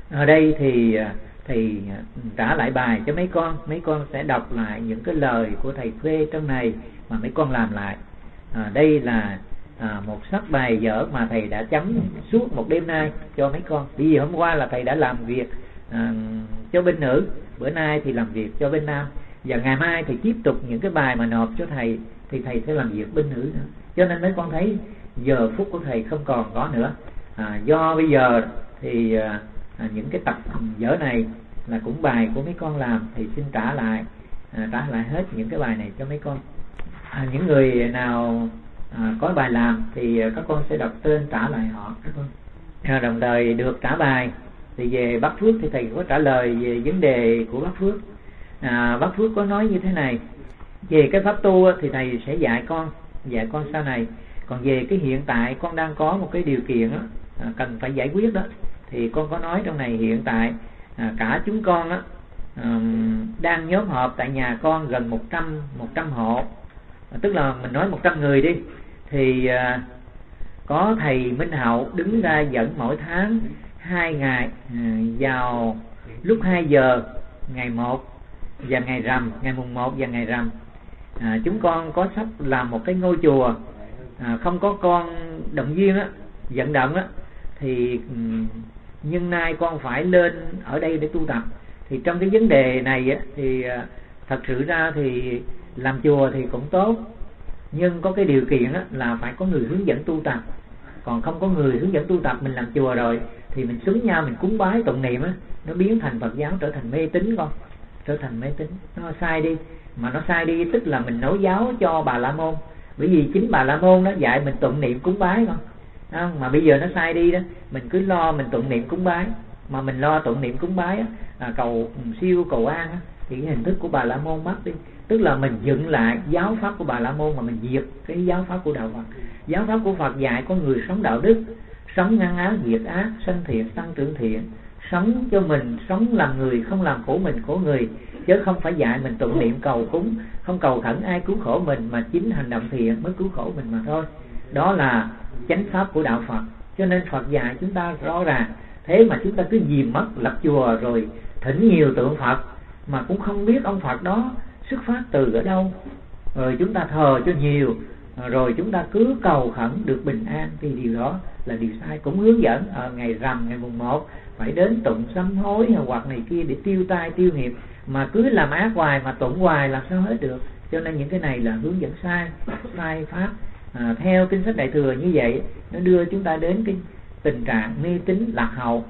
Ở đây thì thầy trả lại bài cho mấy con sẽ đọc lại những cái lời của thầy Khuê trong này mà mấy con làm lại. Đây là một sách bài vở mà thầy đã chấm suốt một đêm nay cho mấy con. Bởi vì hôm qua là thầy đã làm việc cho bên nữ, bữa nay thì làm việc cho bên nam, và ngày mai thì tiếp tục những cái bài mà nộp cho thầy thì thầy sẽ làm việc bên nữ nữa. Cho nên mấy con thấy giờ phút của thầy không còn có nữa. Do bây giờ thì những cái tập vở này là cũng bài của mấy con làm, thì xin trả lại hết những cái bài này cho mấy con. Những người nào có bài làm thì các con sẽ đọc tên trả lại họ các con. Đồng thời được trả bài thì về Bác Phước thì thầy có trả lời về vấn đề của Bác Phước. Bác Phước có nói như thế này: về cái pháp tu thì thầy sẽ dạy con sau này. Còn về cái hiện tại con đang có một cái điều kiện đó, cần phải giải quyết đó, thì con có nói trong này hiện tại cả chúng con đó, đang nhóm họp tại nhà con gần 100 hộ, tức là mình nói 100 người đi, thì có thầy Minh Hậu đứng ra dẫn mỗi tháng 2 ngày vào lúc 2 giờ ngày 1 và ngày rằm, ngày mùng 1 và ngày rằm. Chúng con có sắp làm một cái ngôi chùa, không có con động viên á, vận động á, thì nhưng nay con phải lên ở đây để tu tập. Thì trong cái vấn đề này á, thì thật sự ra thì làm chùa thì cũng tốt, nhưng có cái điều kiện á, là phải có người hướng dẫn tu tập. Còn không có người hướng dẫn tu tập, mình làm chùa rồi thì mình xúm nhau mình cúng bái tụng niệm á, nó biến thành Phật giáo trở thành mê tín con, trở thành mê tín. Nó sai đi, mà nó sai đi tức là mình nối giáo cho Bà La Môn. Bởi vì chính Bà La Môn nó dạy mình tụng niệm cúng bái con. Mà bây giờ nó sai đi đó, mình cứ lo mình tụng niệm cúng bái, mà mình lo tụng niệm cúng bái á, cầu siêu cầu an á, thì cái hình thức của Bà La Môn mất đi. Tức là mình dựng lại giáo pháp của Bà La Môn mà mình diệt cái giáo pháp của đạo Phật. Giáo pháp của Phật dạy con người sống đạo đức, sống ngăn ác diệt ác, sanh thiện tăng trưởng thiện, sống cho mình, sống làm người, không làm khổ mình khổ người, chứ không phải dạy mình tụng niệm cầu cúng, không cầu khẩn ai cứu khổ mình, mà chính hành động thiện mới cứu khổ mình mà thôi. Đó là chánh pháp của đạo Phật. Cho nên Phật dạy chúng ta rõ ràng. Thế mà chúng ta cứ dìm mất lập chùa rồi thỉnh nhiều tượng Phật mà cũng không biết ông Phật đó xuất phát từ ở đâu, rồi chúng ta thờ cho nhiều, rồi chúng ta cứ cầu khẩn được bình an, thì điều đó là điều sai. Cũng hướng dẫn ngày rằm, ngày mùng 1 phải đến tụng sám hối hoặc này kia để tiêu tai tiêu nghiệp, mà cứ làm ác hoài mà tụng hoài làm sao hết được. Cho nên những cái này là hướng dẫn sai pháp. Theo kinh sách Đại Thừa như vậy, nó đưa chúng ta đến cái tình trạng mê tín lạc hậu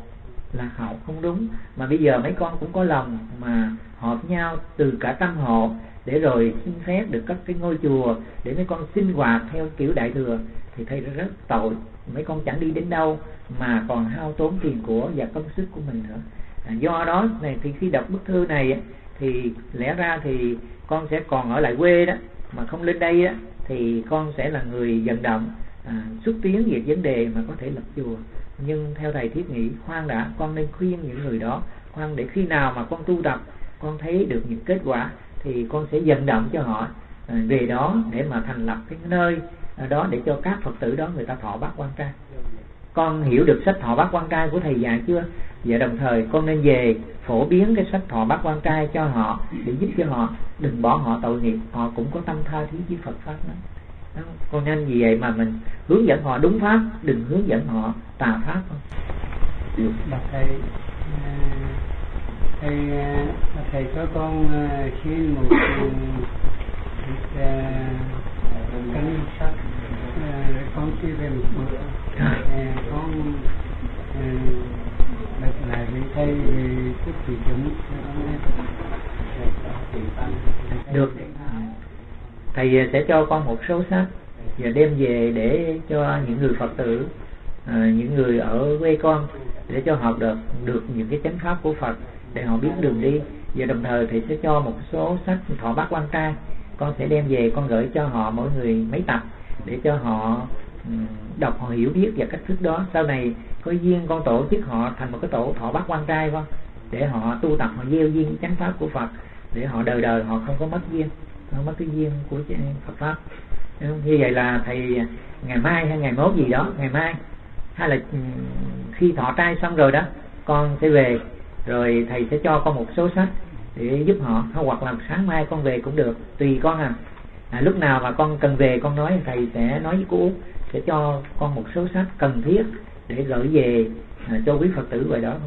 không đúng. Mà bây giờ mấy con cũng có lòng mà họp nhau từ cả trăm hộ để rồi xin phép được các cái ngôi chùa để mấy con sinh hoạt theo kiểu Đại Thừa, thì thấy rất tội. Mấy con chẳng đi đến đâu mà còn hao tốn tiền của và công sức của mình nữa. Do đó này thì khi đọc bức thư này thì lẽ ra thì con sẽ còn ở lại quê đó, mà không lên đây á, thì con sẽ là người vận động xúc tiến về vấn đề mà có thể lập chùa. Nhưng theo thầy thiết nghĩ khoan đã, con nên khuyên những người đó khoan, để khi nào mà con tu tập con thấy được những kết quả thì con sẽ vận động cho họ về đó để mà thành lập cái nơi đó để cho các Phật tử đó người ta thọ bát quan trai. Con hiểu được sách thọ bát quan trai của thầy dạy chưa? Và đồng thời con nên về phổ biến cái sách thọ bát quan trai cho họ, để giúp cho họ đừng bỏ họ tội nghiệp. Họ cũng có tâm tha thiết với Phật pháp đó. Con nên vì vậy mà mình hướng dẫn họ đúng pháp, đừng hướng dẫn họ tà pháp. Thầy cho con xin một cái sách con chia về một bữa, con đọc lại với thầy về cái thị chúng được. Thầy sẽ cho con một số sách và đem về để cho những người Phật tử, những người ở quê con, để cho họ được những cái chánh pháp của Phật, để họ biết đường đi. Và đồng thời thầy sẽ cho một số sách thọ bát quan trai, con sẽ đem về con gửi cho họ mỗi người mấy tập để cho họ đọc, họ hiểu biết và cách thức đó. Sau này có duyên con tổ chức họ thành một cái tổ thọ bát quan trai con, để họ tu tập, họ gieo duyên chánh pháp của Phật, để họ đời đời họ không có mất duyên, không mất cái duyên của Phật pháp. Như vậy là thầy ngày mai hay ngày mốt gì đó, ngày mai hay là khi thọ trai xong rồi đó, con sẽ về, rồi thầy sẽ cho con một số sách để giúp họ, hoặc là sáng mai con về cũng được, tùy con lúc nào mà con cần về con nói, thầy sẽ nói với cô Út sẽ cho con một số sách cần thiết để gửi về cho quý Phật tử vậy đó.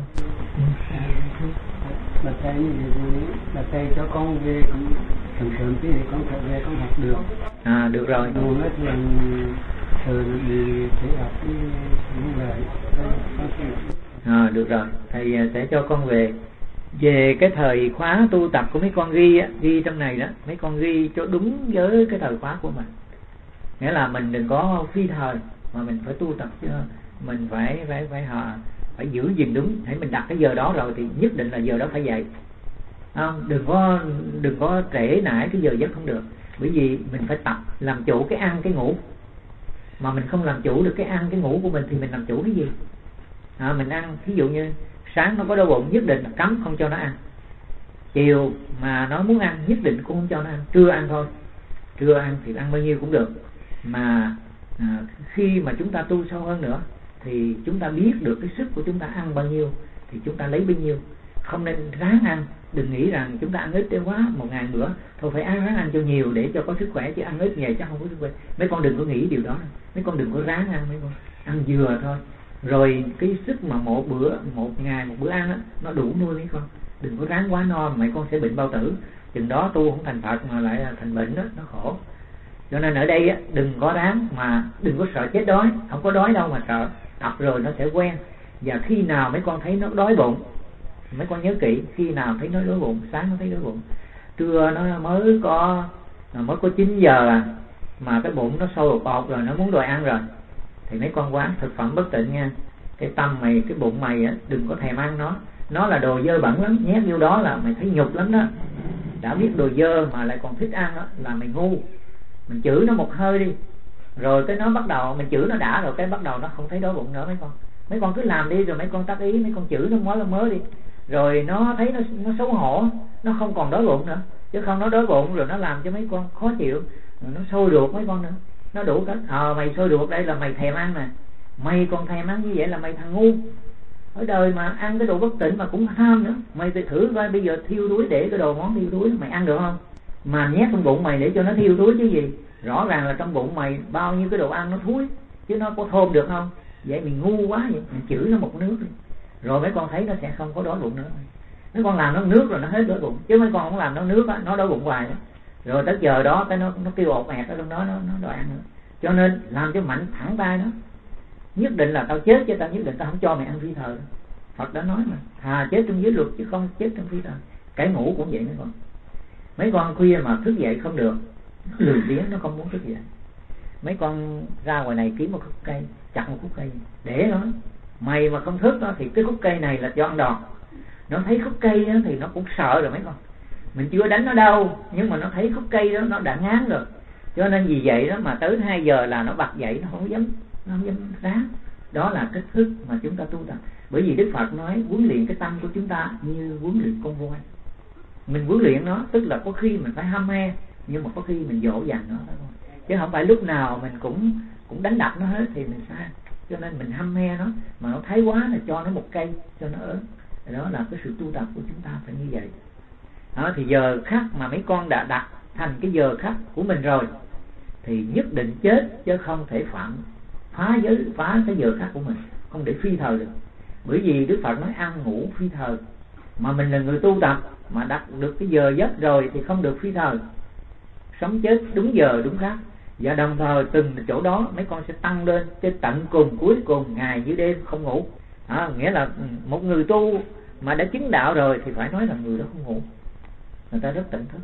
Bà thầy cho con về cũng sớm tí thì con phải về con học được. Được rồi. Buồn hết lần thường đi thể học những lời được rồi, thầy sẽ cho con về. Về cái thời khóa tu tập của mấy con ghi trong này đó, mấy con ghi cho đúng với cái thời khóa của mình. Nghĩa là mình đừng có phi thời, mà mình phải tu tập chứ, mình phải giữ gìn đúng. Hãy mình đặt cái giờ đó rồi thì nhất định là giờ đó phải dậy. Đừng có trễ nải cái giờ giấc không được. Bởi vì mình phải tập làm chủ cái ăn cái ngủ. Mà mình không làm chủ được cái ăn cái ngủ của mình thì mình làm chủ cái gì? Mình ăn, ví dụ như sáng nó có đói bụng nhất định là cấm không cho nó ăn. Chiều mà nó muốn ăn nhất định cũng không cho nó ăn. Trưa ăn thôi. Trưa ăn thì ăn bao nhiêu cũng được. Mà khi mà chúng ta tu sâu hơn nữa thì chúng ta biết được cái sức của chúng ta ăn bao nhiêu thì chúng ta lấy bấy nhiêu. Không nên ráng ăn. Đừng nghĩ rằng chúng ta ăn ít quá, 1 ngày bữa thôi phải ráng ăn cho nhiều để cho có sức khỏe, chứ ăn ít vậy chắc không có sức khỏe. Mấy con đừng có nghĩ điều đó. Mấy con đừng có ráng ăn, mấy con ăn vừa thôi. Rồi cái sức mà một ngày một bữa ăn nó đủ nuôi mấy con. Đừng có ráng quá no, mấy con sẽ bệnh bao tử. Chừng đó tu không thành Phật mà lại là thành bệnh đó, nó khổ. Cho nên ở đây đừng có ráng, mà đừng có sợ chết đói. Không có đói đâu mà sợ. Tập rồi nó sẽ quen. Và khi nào mấy con thấy nó đói bụng, mấy con nhớ kỹ, khi nào thấy nó đói bụng, sáng nó thấy đói bụng, trưa nó mới có 9 giờ mà cái bụng nó sôi bọt rồi, nó muốn đòi ăn rồi, thì mấy con quán thực phẩm bất tịnh nha. Cái tâm mày, cái bụng mày đừng có thèm ăn nó là đồ dơ bẩn lắm, nhét vô đó là mày thấy nhục lắm đó. Đã biết đồ dơ mà lại còn thích ăn là mày ngu. Mình chửi nó một hơi đi, rồi cái nó bắt đầu mình chửi nó đã rồi cái bắt đầu nó không thấy đói bụng nữa. Mấy con cứ làm đi, rồi mấy con tác ý, mấy con chửi nó mới đi, rồi nó thấy nó xấu hổ, nó không còn đói bụng nữa. Chứ không nó đói bụng rồi nó làm cho mấy con khó chịu, rồi nó sôi ruột mấy con nữa. Nó đủ cách. Mày sôi ruột đây là mày thèm ăn nè. Mày còn thèm ăn như vậy là mày thằng ngu. Ở đời mà ăn cái đồ bất tịnh mà cũng tham nữa. Mày phải thử coi bây giờ thiêu đuối, để cái đồ món thiêu đuối mày ăn được không? Mà nhét trong bụng mày để cho nó thiêu đuối chứ gì. Rõ ràng là trong bụng mày bao nhiêu cái đồ ăn nó thúi, chứ nó có thơm được không? Vậy mình ngu quá vậy. Mình chửi nó một nước đi, rồi mấy con thấy nó sẽ không có đói bụng nữa. Mấy con làm nó nước rồi nó hết đói bụng, chứ mấy con không làm nó nước nó đói bụng hoài đó. Rồi tới giờ đó cái nó kêu ột ẹt ở trong đó, nó đòi ăn nữa. Cho nên làm cho mạnh thẳng tay nó. Nhất định là tao chết, chứ tao nhất định tao không cho mày ăn phi thời. Phật đã nói mà, thà chết trong giới luật chứ không chết trong phi thời. Cái ngủ cũng vậy mấy con. Mấy con khuya mà thức dậy không được, lười biếng, nó không muốn thức dậy. Mấy con ra ngoài này kiếm một khúc cây, chặt một khúc cây để nó. Mày mà không thức đó, thì cái khúc cây này là cho ăn đòn. Nó thấy khúc cây đó, thì nó cũng sợ rồi mấy con. Mình chưa đánh nó đâu, nhưng mà nó thấy khúc cây đó nó đã ngán rồi. Cho nên vì vậy đó mà tới 2 giờ là nó bật dậy, nó không dám ráng. Đó là cách thức mà chúng ta tu tập. Bởi vì Đức Phật nói huấn luyện cái tâm của chúng ta như huấn luyện con voi. Mình huấn luyện nó, tức là có khi mình phải hăm he, nhưng mà có khi mình dỗ dành nó thôi. Chứ không phải lúc nào mình cũng đánh đập nó hết thì mình sai. Cho nên mình hăm he nó, mà nó thái quá là cho nó một cây cho nó ớn. Đó là cái sự tu tập của chúng ta phải như vậy. Đó, thì giờ khắc mà mấy con đã đặt thành cái giờ khắc của mình rồi thì nhất định chết, chứ không thể phá cái giờ khắc của mình, không để phi thời được. Bởi vì Đức Phật nói ăn ngủ phi thời, mà mình là người tu tập mà đặt được cái giờ giấc rồi thì không được phi thời. Sống chết đúng giờ đúng khắc. Và đồng thời từng chỗ đó mấy con sẽ tăng lên tới tận cùng, cuối cùng ngày với đêm không ngủ. Nghĩa là một người tu mà đã chứng đạo rồi thì phải nói là người đó không ngủ, người ta rất tỉnh thức.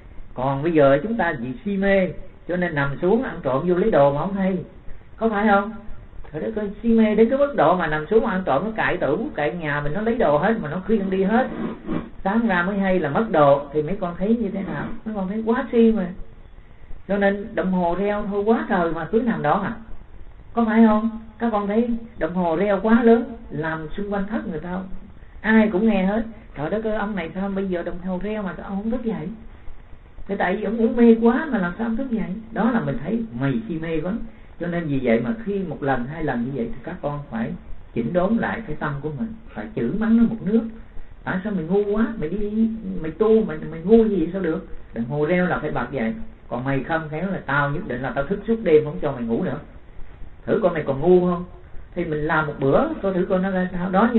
Còn bây giờ chúng ta vì si mê cho nên nằm xuống ăn trộm vô lấy đồ mà không hay, có phải không? Rồi đó, si mê đến cái mức độ mà nằm xuống ăn trộm, nó cạy tủ cạy nhà mình, nó lấy đồ hết mà nó khuyên đi hết, sáng ra mới hay là mất đồ. Thì mấy con thấy như thế nào? Mấy con thấy quá si mà. Cho nên đồng hồ reo thôi quá trời mà cứ nằm đó có phải không? Các con thấy đồng hồ reo quá lớn làm xung quanh thất người ta ai cũng nghe hết. Trời đất ơi, ông này sao bây giờ đồng hồ reo mà sao ông không thức dậy? Thì tại vì ông ngủ mê quá mà làm sao ông thức dậy? Đó là mình thấy mày si mê quá. Cho nên vì vậy mà khi một lần 2 lần như vậy thì các con phải chỉnh đốn lại cái tâm của mình, phải chửi mắng nó một nước. Tại sao mày ngu quá, mày tu mày ngu gì vậy sao được? Đừng hồ reo là phải bật vậy. Còn mày không khéo là tao nhất định là tao thức suốt đêm không cho mày ngủ nữa. Thử coi mày còn ngu không? Thì mình làm một bữa coi thử coi nó ra sao. Đó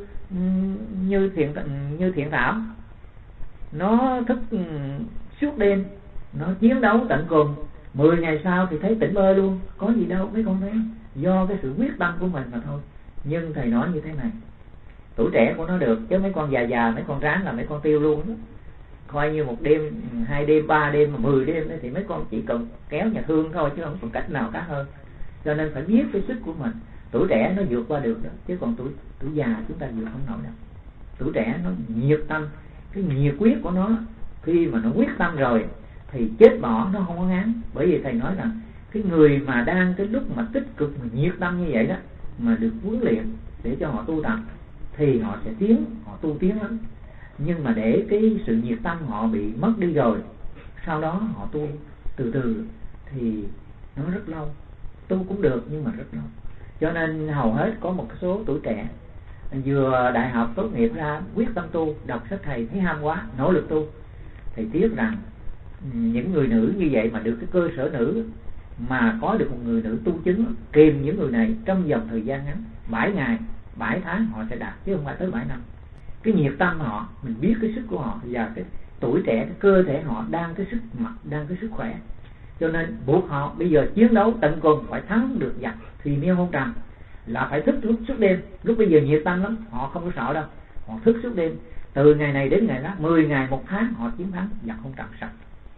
như thiện thảo, nó thức suốt đêm, nó chiến đấu tận cùng. 10 ngày sau thì thấy tỉnh bơ luôn. Có gì đâu mấy con thấy, do cái sự quyết tâm của mình mà thôi. Nhưng thầy nói như thế này, tuổi trẻ của nó được, chứ mấy con già mấy con ráng là mấy con tiêu luôn đó. Coi như 1 đêm, 2 đêm, 3 đêm, 10 đêm thì mấy con chỉ cần kéo nhà thương thôi, chứ không còn cách nào khác hơn. Cho nên phải biết cái sức của mình. Tuổi trẻ nó vượt qua được đó, chứ còn tuổi già chúng ta vượt không nổi đâu. Tuổi trẻ nó nhiệt tâm, cái nhiệt quyết của nó, khi mà nó quyết tâm rồi thì chết bỏ nó không có ngán. Bởi vì thầy nói là cái người mà đang cái lúc mà tích cực mà nhiệt tâm như vậy đó, mà được huấn luyện để cho họ tu tập thì họ sẽ họ tu tiến lắm. Nhưng mà để cái sự nhiệt tâm họ bị mất đi rồi, sau đó họ tu từ từ thì nó rất lâu. Tu cũng được nhưng mà rất lâu. Cho nên hầu hết có một số tuổi trẻ vừa đại học tốt nghiệp ra quyết tâm tu, đọc sách thầy thấy ham quá, nỗ lực tu. Thầy tiếc rằng những người nữ như vậy mà được cái cơ sở nữ, mà có được một người nữ tu chứng kìm những người này trong vòng thời gian ngắn, 7 ngày, 7 tháng họ sẽ đạt, chứ không phải tới 7 năm. Cái nhiệt tâm họ, mình biết cái sức của họ và cái tuổi trẻ, cái cơ thể họ đang cái sức mặt, đang cái sức khỏe. Cho nên buộc họ bây giờ chiến đấu tận cùng, phải thắng được giặc thì miêu hôn trầm, là phải thức suốt đêm. Lúc bây giờ nhiệt tâm lắm, họ không có sợ đâu, họ thức suốt đêm, từ ngày này đến ngày đó, 10 ngày 1 tháng họ chiến thắng giặc hôn trầm sạch.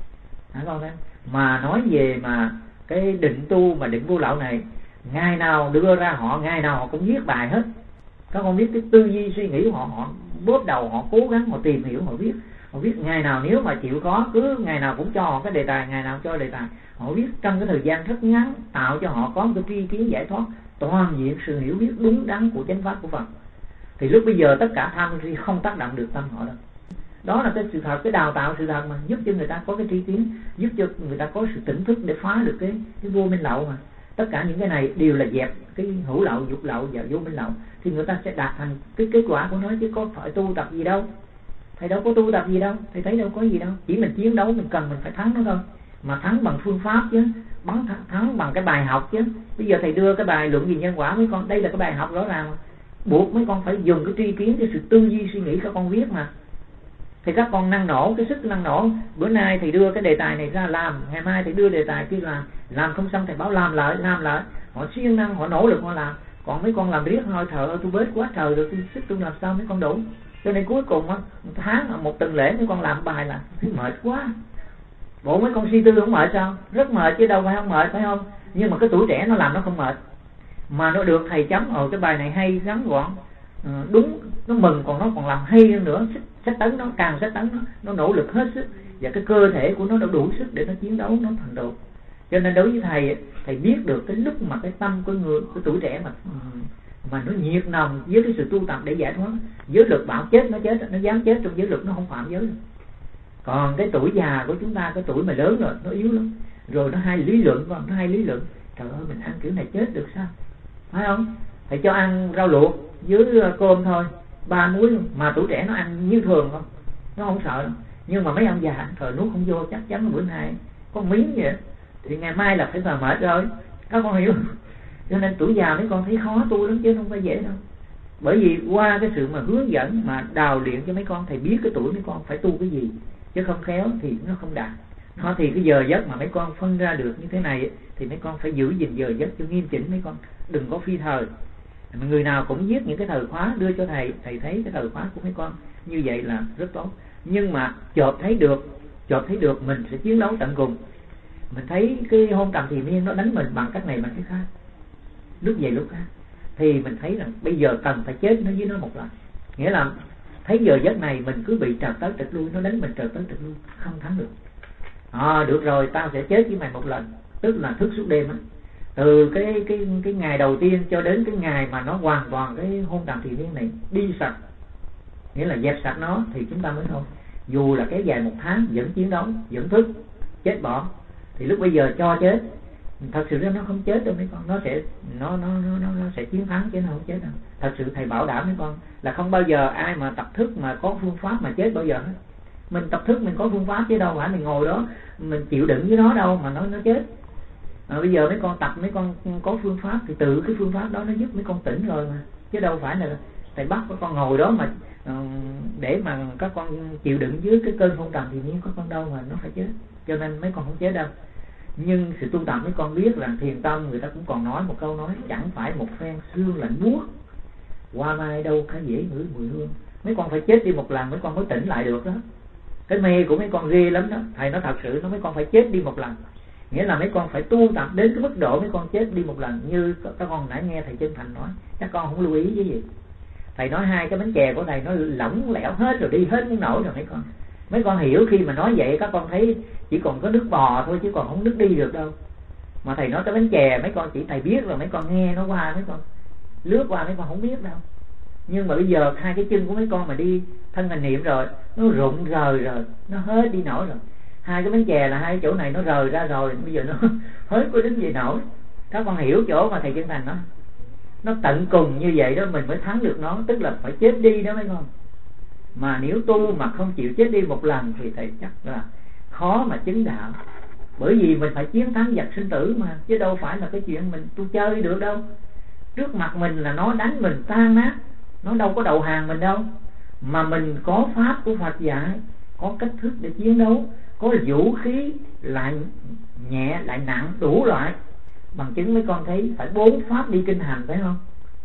Hả con em? Mà nói về mà cái định tu mà định vô lậu này, ngày nào đưa ra họ, ngày nào họ cũng viết bài hết. Các con biết cái tư duy suy nghĩ của họ bóp đầu, họ cố gắng, họ tìm hiểu, họ viết ngày nào, nếu mà chịu có, cứ ngày nào cũng cho họ cái đề tài, ngày nào cho đề tài. Họ viết trong cái thời gian rất ngắn, tạo cho họ có một cái tri kiến giải thoát toàn diện, sự hiểu biết đúng đắn của chánh pháp của Phật. Thì lúc bây giờ tất cả tham si không tác động được tâm họ đâu. Đó là cái sự thật, cái đào tạo sự thật mà giúp cho người ta có cái tri kiến, giúp cho người ta có sự tỉnh thức để phá được cái vô minh lậu mà. Tất cả những cái này đều là dẹp cái hữu lậu, dục lậu và vô minh lậu, thì người ta sẽ đạt thành cái kết quả của nó, chứ có phải tu tập gì đâu. Thầy đâu có tu tập gì đâu, thầy thấy đâu có gì đâu, chỉ mình chiến đấu, mình cần mình phải thắng nó thôi. Mà thắng bằng phương pháp chứ, thắng bằng cái bài học chứ. Bây giờ thầy đưa cái bài luận về nhân quả mấy con, đây là cái bài học rõ ràng, buộc mấy con phải dùng cái tri kiến, cái sự tư duy suy nghĩ các con viết mà. Thì các con năng nổ, cái sức năng nổ. Bữa nay thầy đưa cái đề tài này ra làm, ngày mai thầy đưa đề tài kia làm không xong thầy bảo làm lại. Họ siêng năng, họ nỗ lực họ làm. Còn mấy con làm riết thôi, thờ ơi tôi bết quá trời rồi, sức tôi làm sao mấy con đủ. Cho nên cuối cùng á, tháng một tuần lễ mấy con làm bài là thấy mệt quá. Bộ mấy con suy tư không mệt sao? Rất mệt chứ đâu phải không mệt, phải không? Nhưng mà cái tuổi trẻ nó làm nó không mệt, mà nó được thầy chấm cái bài này hay, ngắn gọn, đúng, nó mừng, còn nó còn làm hay hơn nữa. Sách tấn nó càng sách tấn nó nỗ lực hết sức, và cái cơ thể của nó đủ sức để nó chiến đấu, nó thành tựu. Cho nên đối với thầy biết được cái lúc mà cái tâm của người, của tuổi trẻ mà nó nhiệt nồng với cái sự tu tập để giải thoát. Giới luật bảo chết nó chết, nó dám chết trong giới luật, nó không phạm giới. Còn cái tuổi già của chúng ta, cái tuổi mà lớn rồi, nó yếu lắm. Rồi nó hay lý luận, trời ơi mình ăn kiểu này chết được sao, phải không? Thầy cho ăn rau luộc với cơm thôi, 3 muối luôn, mà tuổi trẻ nó ăn như thường không, nó không sợ đâu. Nhưng mà mấy ông già thời nuốt không vô, chắc chắn bữa nay có miếng vậy thì ngày mai là phải mệt rồi, các con hiểu. Cho nên tuổi già mấy con thấy khó tu lắm chứ không phải dễ đâu. Bởi vì qua cái sự mà hướng dẫn, mà đào luyện cho mấy con, thầy biết cái tuổi mấy con phải tu cái gì, chứ không khéo thì nó không đạt. Nó thì cái giờ giấc mà mấy con phân ra được như thế này thì mấy con phải giữ gìn giờ giấc cho nghiêm chỉnh mấy con, đừng có phi thời. Người nào cũng viết những cái thời khóa đưa cho thầy thấy cái thời khóa của mấy con như vậy là rất tốt. Nhưng mà chợt thấy được mình sẽ chiến đấu tận cùng. Mình thấy cái hôn trầm thì miên nó đánh mình bằng cách này bằng cái khác, lúc về lúc khác, thì mình thấy rằng bây giờ cần phải chết nó với nó một lần. Nghĩa là thấy giờ giấc này mình cứ bị trật tới trật lui, nó đánh mình trật tới trật lui, không thắng được. Được rồi, tao sẽ chết với mày một lần, tức là thức suốt đêm á. Từ cái ngày đầu tiên cho đến cái ngày mà nó hoàn toàn cái hôn trầm thì miên này đi sạch, nghĩa là dẹp sạch nó, thì chúng ta mới thôi. Dù là kéo dài 1 tháng vẫn chiến đấu, vẫn thức, chết bỏ. Thì lúc bây giờ cho chết Thật sự ra nó không chết đâu mấy con, nó sẽ chiến thắng chứ nó không chết đâu. Thật sự thầy bảo đảm mấy con là không bao giờ ai mà tập thức mà có phương pháp mà chết bao giờ hết. Mình tập thức mình có phương pháp chứ đâu phải mình ngồi đó mình chịu đựng với nó đâu mà nó chết. Bây giờ mấy con tập, mấy con có phương pháp thì từ cái phương pháp đó nó giúp mấy con tỉnh rồi mà, chứ đâu phải là thầy bắt các con ngồi đó mà để mà các con chịu đựng dưới cái cơn phong trần thì nhiên có con đâu mà nó phải chết. Cho nên mấy con không chết đâu. Nhưng sự tu tập mấy con biết là thiền tâm người ta cũng còn nói một câu nói chẳng phải một phen xương lạnh buốt, qua mai đâu khá dễ ngửi mùi hương. Mấy con phải chết đi một lần mấy con mới tỉnh lại được đó. Cái mê của mấy con ghê lắm đó. Thầy nói thật sự nó mấy con phải chết đi một lần. Nghĩa là mấy con phải tu tập đến cái mức độ mấy con chết đi một lần. Như các con nãy nghe thầy Chân Thành nói, các con không lưu ý với gì. Thầy nói 2 cái bánh chè của thầy nó lỏng lẻo hết rồi, đi hết miếng nổi rồi mấy con. Mấy con hiểu khi mà nói vậy các con thấy chỉ còn có nước bò thôi chứ còn không nước đi được đâu. Mà thầy nói cái bánh chè mấy con chỉ thầy biết rồi, mấy con nghe nó qua mấy con lướt qua mấy con không biết đâu. Nhưng mà bây giờ 2 cái chân của mấy con mà đi thân hành niệm rồi nó rụng rời rồi, nó hết đi nổi rồi. 2 cái bánh chè là 2 chỗ này nó rời ra rồi, bây giờ nó hết có đến gì nổi. Các con hiểu chỗ mà thầy Chân Thành nói nó tận cùng như vậy đó mình mới thắng được nó, tức là phải chết đi đó mấy con. Mà nếu tu mà không chịu chết đi một lần thì thầy chắc là khó mà chứng đạo. Bởi vì mình phải chiến thắng vật sinh tử mà, chứ đâu phải là cái chuyện mình tu chơi được đâu. Trước mặt mình là nó đánh mình tan nát, nó đâu có đầu hàng mình đâu. Mà mình có pháp của Phật dạy, có cách thức để chiến đấu, có vũ khí lại nhẹ lại nặng đủ loại. Bằng chứng mấy con thấy phải 4 pháp đi kinh hành phải không?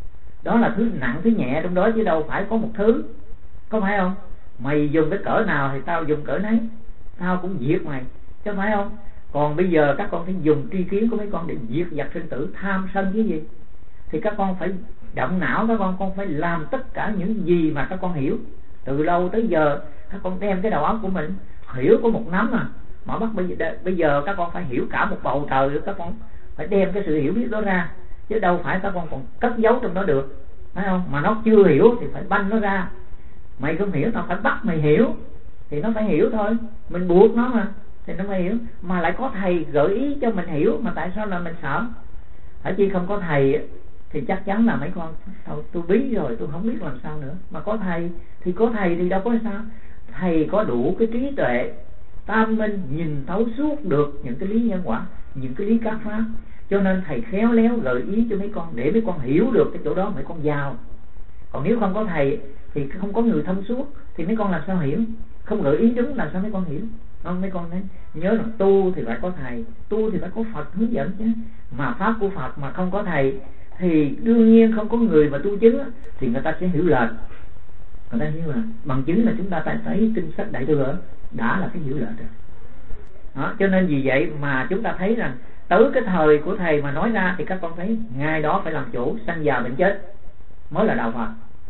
Đó là thứ nặng thứ nhẹ trong đó chứ đâu phải có một thứ. Có phải không? Mày dùng cái cỡ nào thì tao dùng cỡ nấy, tao cũng diệt mày, chứ phải không? Còn bây giờ các con phải dùng tri kiến của mấy con để diệt vật sinh tử, tham sân cái gì thì các con phải động não, các con phải làm tất cả những gì mà các con hiểu. Từ lâu tới giờ các con đem cái đầu óc của mình hiểu có một nắm mà bắt bây giờ các con phải hiểu cả một bầu trời. Các con phải đem cái sự hiểu biết đó ra, chứ đâu phải các con còn cất giấu trong đó được, phải không? Mà nó chưa hiểu thì phải banh nó ra. Mày không hiểu tao phải bắt mày hiểu thì nó phải hiểu thôi. Mình buộc nó mà thì nó phải hiểu. Mà lại có thầy gợi ý cho mình hiểu, mà tại sao là mình sợ? Phải chi không có thầy thì chắc chắn là mấy con tôi bí rồi, tôi không biết làm sao nữa. Mà có thầy thì đâu có sao. Thầy có đủ cái trí tuệ tam minh, nhìn thấu suốt được những cái lý nhân quả, những cái lý các pháp. Cho nên thầy khéo léo gợi ý cho mấy con để mấy con hiểu được cái chỗ đó mấy con vào. Còn nếu không có thầy thì không có người thông suốt thì mấy con làm sao hiểu? Không gợi ý đúng làm sao mấy con hiểu? Không, mấy con nhớ là tu thì phải có thầy, tu thì phải có Phật hướng dẫn chứ. Mà pháp của Phật mà không có thầy thì đương nhiên không có người mà tu chứng thì người ta sẽ hiểu lệch. Người ta hiểu là bằng chứng là chúng ta thấy kinh sách Đại Thừa đã là cái hiểu lệch rồi đó. Cho nên vì vậy mà chúng ta thấy rằng tới cái thời của thầy mà nói ra thì các con thấy ngày đó phải làm chủ sanh già bệnh chết mới là đạo Phật.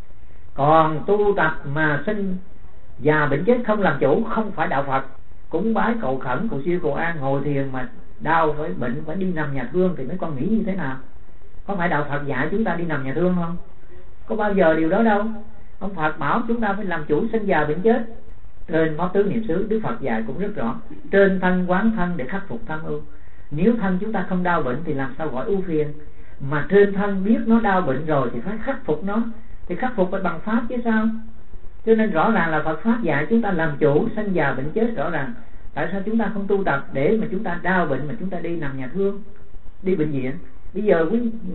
Còn tu tập mà sinh già bệnh chết không làm chủ không phải đạo Phật. Cúng bái cầu khẩn cầu siêu cầu an, ngồi thiền mà đau phải bệnh phải đi nằm nhà thương thì mấy con nghĩ như thế nào? Có phải đạo Phật dạy chúng ta đi nằm nhà thương không? Có bao giờ điều đó đâu. Ông Phật bảo chúng ta phải làm chủ sinh già bệnh chết. Trên pháp tứ niệm xứ Đức Phật dạy cũng rất rõ, trên thân quán thân để khắc phục tham ưu. Nếu thân chúng ta không đau bệnh thì làm sao gọi ưu phiền? Mà trên thân biết nó đau bệnh rồi thì phải khắc phục nó, thì khắc phục phải bằng pháp chứ sao. Cho nên rõ ràng là Phật pháp dạy chúng ta làm chủ sinh già bệnh chết rõ ràng. Tại sao chúng ta không tu tập để mà chúng ta đau bệnh mà chúng ta đi nằm nhà thương, đi bệnh viện? Bây giờ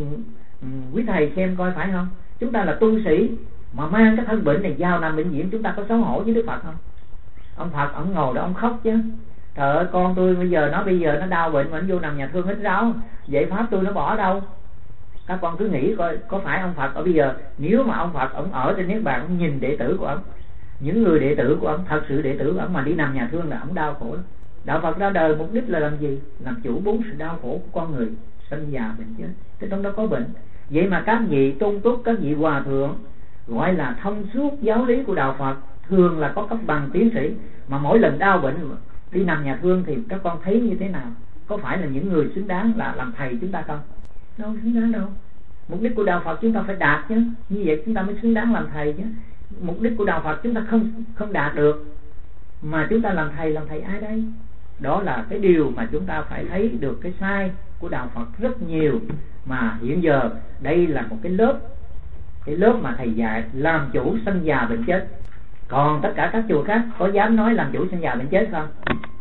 quý thầy xem coi phải không? Chúng ta là tu sĩ mà mang cái thân bệnh này vào nằm bệnh viện, chúng ta có xấu hổ với Đức Phật không? Ông Phật ông ngồi đó ông khóc chứ. Trời ơi, con tôi bây giờ nó đau bệnh mà nó vô nằm nhà thương hết ráo, vậy pháp tôi nó bỏ đâu? Các con cứ nghĩ coi có phải ông Phật ở bây giờ, nếu mà ông Phật ông ở trên niết bàn, ông nhìn đệ tử của ông, những người đệ tử của ông, thật sự đệ tử của ông mà đi nằm nhà thương là ông đau khổ lắm. Đạo Phật ra đời mục đích là làm gì? Làm chủ 4 sự đau khổ của con người, sinh già bệnh chết. Thế trong đó có bệnh. Vậy mà các vị tôn túc, các vị hòa thượng gọi là thông suốt giáo lý của đạo Phật, thường là có cấp bằng tiến sĩ, mà mỗi lần đau bệnh đi nằm nhà thương thì các con thấy như thế nào? Có phải là những người xứng đáng là làm thầy chúng ta không? Đâu xứng đáng đâu. Mục đích của đạo Phật chúng ta phải đạt chứ, như vậy chúng ta mới xứng đáng làm thầy chứ. Mục đích của đạo Phật chúng ta không đạt được mà chúng ta làm thầy ai đây? Đó là cái điều mà chúng ta phải thấy được cái sai của đạo Phật rất nhiều, mà hiện giờ đây là một cái lớp mà thầy dạy làm chủ sanh già bệnh chết. Còn tất cả các chùa khác có dám nói làm chủ sanh già bệnh chết không?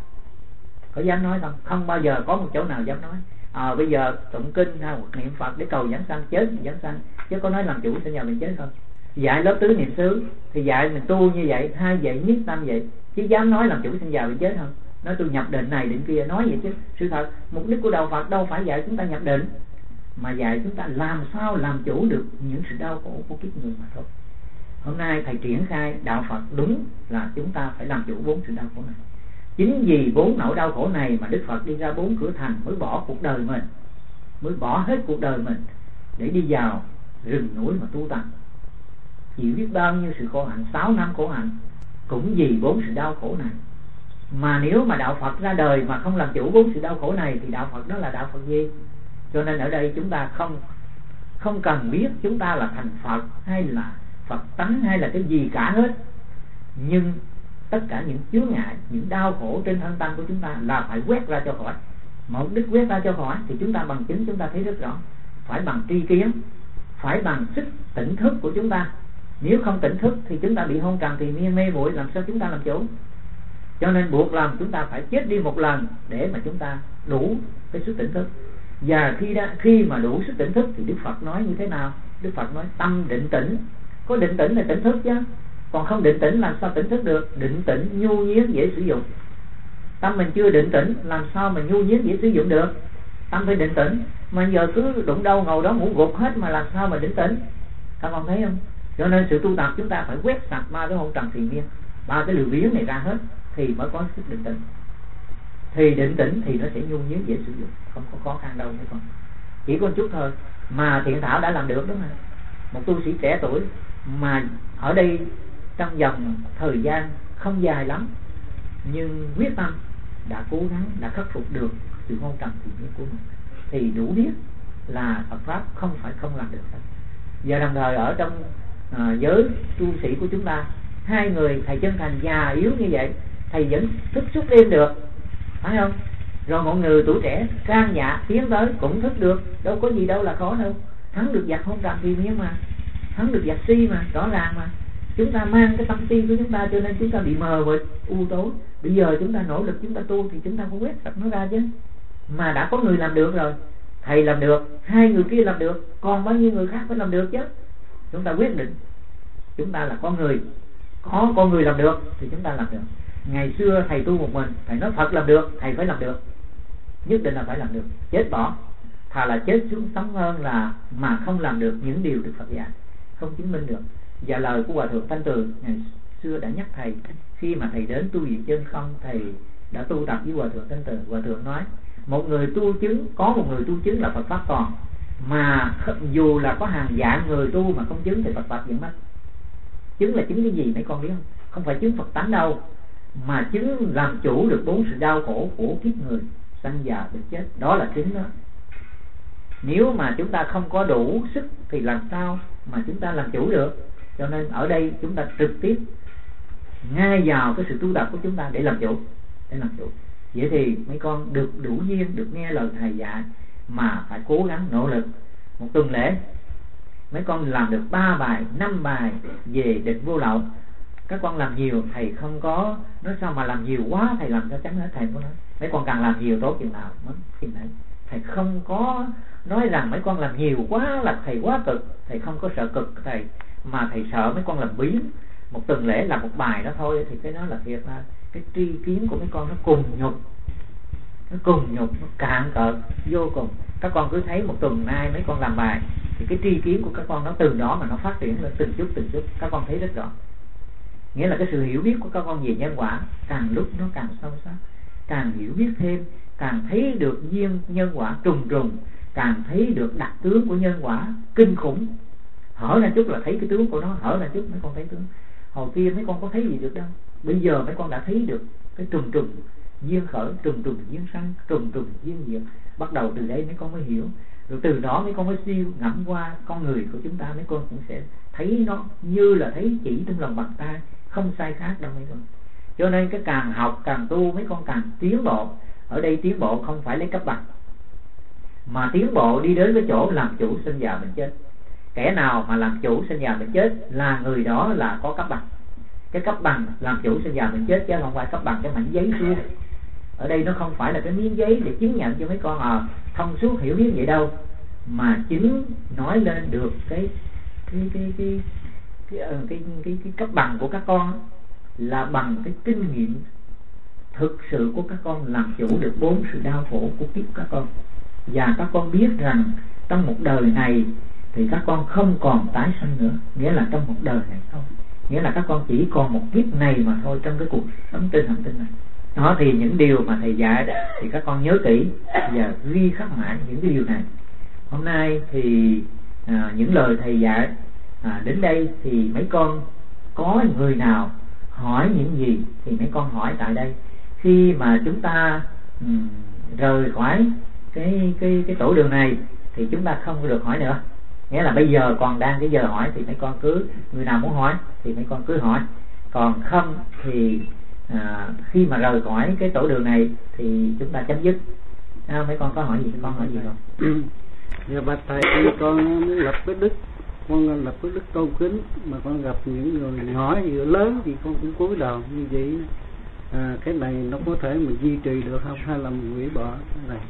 Có dám nói không? Không bao giờ có một chỗ nào dám nói. Bây giờ tụng kinh hay hoặc niệm Phật để cầu giảng sanh, chết giảng sanh, chứ có nói làm chủ sanh già bệnh chết không? Dạy lớp tứ niệm xứ thì dạy mình tu như vậy, hai vậy nhất tâm vậy, chứ dám nói làm chủ sanh già bệnh chết không? Nói tôi nhập định này định kia, nói vậy chứ sự thật mục đích của đạo Phật đâu phải dạy chúng ta nhập định, mà dạy chúng ta làm sao làm chủ được những sự đau khổ của kiếp người mà thôi. Hôm nay thầy triển khai đạo Phật đúng là chúng ta phải làm chủ 4 sự đau khổ này. Chính vì 4 nỗi đau khổ này mà Đức Phật đi ra 4 cửa thành, mới bỏ cuộc đời mình, mới bỏ hết cuộc đời mình để đi vào rừng núi mà tu tập, chịu biết bao nhiêu sự khổ hạnh, 6 năm khổ hạnh cũng vì 4 sự đau khổ này. Mà nếu mà đạo Phật ra đời mà không làm chủ 4 sự đau khổ này thì đạo Phật đó là đạo Phật gì? Cho nên ở đây chúng ta không cần biết chúng ta là thành Phật hay là Phật tánh hay là cái gì cả hết. Nhưng tất cả những chướng ngại, những đau khổ trên thân tâm của chúng ta là phải quét ra cho khỏi. Mục đích quét ra cho khỏi thì chúng ta bằng chứng chúng ta thấy rất rõ. Phải bằng tri kiến, phải bằng sức tỉnh thức của chúng ta. Nếu không tỉnh thức thì chúng ta bị hôn trầm thì mê muội, làm sao chúng ta làm chủ? Cho nên buộc lòng chúng ta phải chết đi một lần để mà chúng ta đủ cái sức tỉnh thức. Và khi mà đủ sức tỉnh thức thì Đức Phật nói như thế nào? Đức Phật nói tâm định tĩnh. Có định tĩnh là tỉnh thức chứ, còn không định tĩnh làm sao tỉnh thức được? Định tĩnh nhu nhiếng dễ sử dụng. Tâm mình chưa định tĩnh làm sao mà nhu nhiếng dễ sử dụng được? Tâm phải định tĩnh, mà giờ cứ đụng đâu ngồi đó ngủ gục hết mà làm sao mà định tĩnh? Các con thấy không? Cho nên sự tu tập chúng ta phải quét sạch 3 cái hôn trầm phiền miên, 3 cái lười biếng này ra hết thì mới có sức định tĩnh. Thì định tĩnh thì nó sẽ nhu nhiếng dễ sử dụng, không có khó khăn đâu mấy con. Chỉ có chút thôi mà Thiện Thảo đã làm được đó mà. Một tu sĩ trẻ tuổi mà ở đây trong vòng thời gian không dài lắm, nhưng quyết tâm đã cố gắng, đã khắc phục được sự hôn trầm phiền miên của mình, thì đủ biết là Phật pháp không phải không làm được hết. Và đồng thời ở trong giới tu sĩ của chúng ta, 2 người thầy chân thành già yếu như vậy, thầy vẫn thức suốt đêm được, phải không? Rồi một người tuổi trẻ can dạ tiến tới cũng thức được, đâu có gì đâu là khó đâu. Thắng được giặc hôn trầm phiền miên mà, thắng được giặc si mà, rõ ràng mà. Chúng ta mang cái tâm si của chúng ta cho nên chúng ta bị mờ mịt, u tối. Bây giờ chúng ta nỗ lực chúng ta tu thì chúng ta phải quét sạch nó ra chứ. Mà đã có người làm được rồi, thầy làm được, 2 người kia làm được, còn bao nhiêu người khác phải làm được chứ. Chúng ta quyết định chúng ta là con người, có con người làm được thì chúng ta làm được. Ngày xưa thầy tu một mình, thầy nói Phật làm được, thầy phải làm được, nhất định là phải làm được. Chết bỏ, thà là chết xuống sống hơn là mà không làm được những điều Đức Phật dạy, không chứng minh được. Và lời của Hòa Thượng Thanh Tường ngày xưa đã nhắc thầy, khi mà thầy đến tu viện Chân Không, thầy đã tu tập với Hòa Thượng Thanh Tường. Hòa Thượng nói một người tu chứng, có một người tu chứng là Phật pháp còn, mà dù là có hàng vạn người tu mà không chứng thì Phật pháp vẫn mất. Chứng là chứng cái gì mấy con biết không? Không phải chứng Phật tánh đâu, mà chứng làm chủ được 4 sự đau khổ của kiếp người, sanh già bệnh chết, đó là chứng đó. Nếu mà chúng ta không có đủ sức thì làm sao mà chúng ta làm chủ được? Cho nên ở đây chúng ta trực tiếp ngay vào cái sự tu tập của chúng ta để làm chủ, Vậy thì mấy con được đủ duyên, được nghe lời thầy dạy mà phải cố gắng nỗ lực. Một tuần lễ mấy con làm được 3 bài, 5 bài về định vô lậu. Các con làm nhiều, thầy không có nói sao mà làm nhiều quá thầy làm cho chấm hết. Thầy có nói mấy con càng làm nhiều tốt chừng nào mới chừng đấy. Thầy không có nói rằng mấy con làm nhiều quá là thầy quá cực. Thầy không có sợ cực thầy, mà thầy sợ mấy con làm biến. Một tuần lễ làm một bài đó thôi thì cái đó là thiệt là cái tri kiến của mấy con nó cùng nhục, nó cạn cợt vô cùng. Các con cứ thấy một tuần nay mấy con làm bài thì cái tri kiến của các con nó từ đó mà nó phát triển lên từng chút, các con thấy rất rõ. Nghĩa là cái sự hiểu biết của các con về nhân quả càng lúc nó càng sâu sắc, càng hiểu biết thêm, càng thấy được duyên nhân quả trùng trùng, càng thấy được đặc tướng của nhân quả kinh khủng. Hở ra chút là thấy cái tướng của nó, hở ra chút mấy con thấy tướng. Hồi kia mấy con có thấy gì được đâu, bây giờ mấy con đã thấy được cái trùng trùng duyên khởi, trùng trùng duyên sanh, trùng trùng duyên diệt. Bắt đầu từ đây mấy con mới hiểu, rồi từ đó mấy con mới siêu ngẫm qua con người của chúng ta. Mấy con cũng sẽ thấy nó như là thấy chỉ trong lòng bàn tay, không sai khác đâu mấy con. Cho nên cái càng học càng tu mấy con càng tiến bộ. Ở đây tiến bộ không phải lấy cấp bằng, mà tiến bộ đi đến cái chỗ làm chủ sinh già bệnh chết. Kẻ nào mà làm chủ sinh già bệnh chết là người đó là có cấp bằng. Cái cấp bằng làm chủ sinh già bệnh chết chứ không phải cấp bằng cái mảnh giấy suông. Ở đây nó không phải là cái miếng giấy để chứng nhận cho mấy con thông suốt hiểu biết vậy đâu, mà chính nói lên được cái cấp bằng của các con là bằng cái kinh nghiệm thực sự của các con làm chủ được 4 sự đau khổ của kiếp các con. Và các con biết rằng trong một đời này thì các con không còn tái sanh nữa, nghĩa là trong một đời này thôi, nghĩa là các con chỉ còn một kiếp này mà thôi trong cái cuộc sống trên hành tinh này. Đó thì những điều mà thầy dạy thì các con nhớ kỹ và ghi khắc mãi những cái điều này. Hôm nay thì những lời thầy dạy đến đây thì mấy con có người nào hỏi những gì thì mấy con hỏi tại đây. Khi mà chúng ta rời khỏi cái tổ đường này thì chúng ta không được hỏi nữa, nghĩa là bây giờ còn đang cái giờ hỏi thì mấy con cứ, người nào muốn hỏi thì mấy con cứ hỏi, còn không thì khi mà rời khỏi cái tổ đường này thì chúng ta chấm dứt. Mấy con có hỏi gì, con hỏi gì không? Dạ bạch thầy, con lập cái đức, con lập cái đức tôn kính, mà con gặp những người nhỏ vừa lớn thì con cũng cúi đầu như vậy. Cái này nó có thể mình duy trì được không, hay là mình hủy bỏ cái này?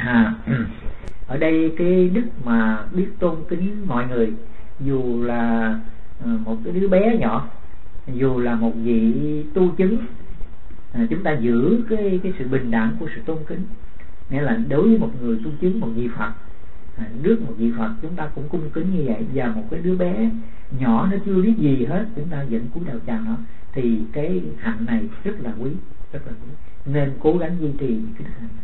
Ở đây cái đức mà biết tôn kính mọi người, dù là một cái đứa bé nhỏ, dù là một vị tu chứng, chúng ta giữ cái sự bình đẳng của sự tôn kính. Nghĩa là đối với một người tu chứng, một vị Phật, trước một vị Phật chúng ta cũng cung kính như vậy. Và một cái đứa bé nhỏ nó chưa biết gì hết, chúng ta vẫn cúi đầu chào nó, thì cái hạnh này rất là quý, rất là quý, nên cố gắng duy trì cái đức hạnh.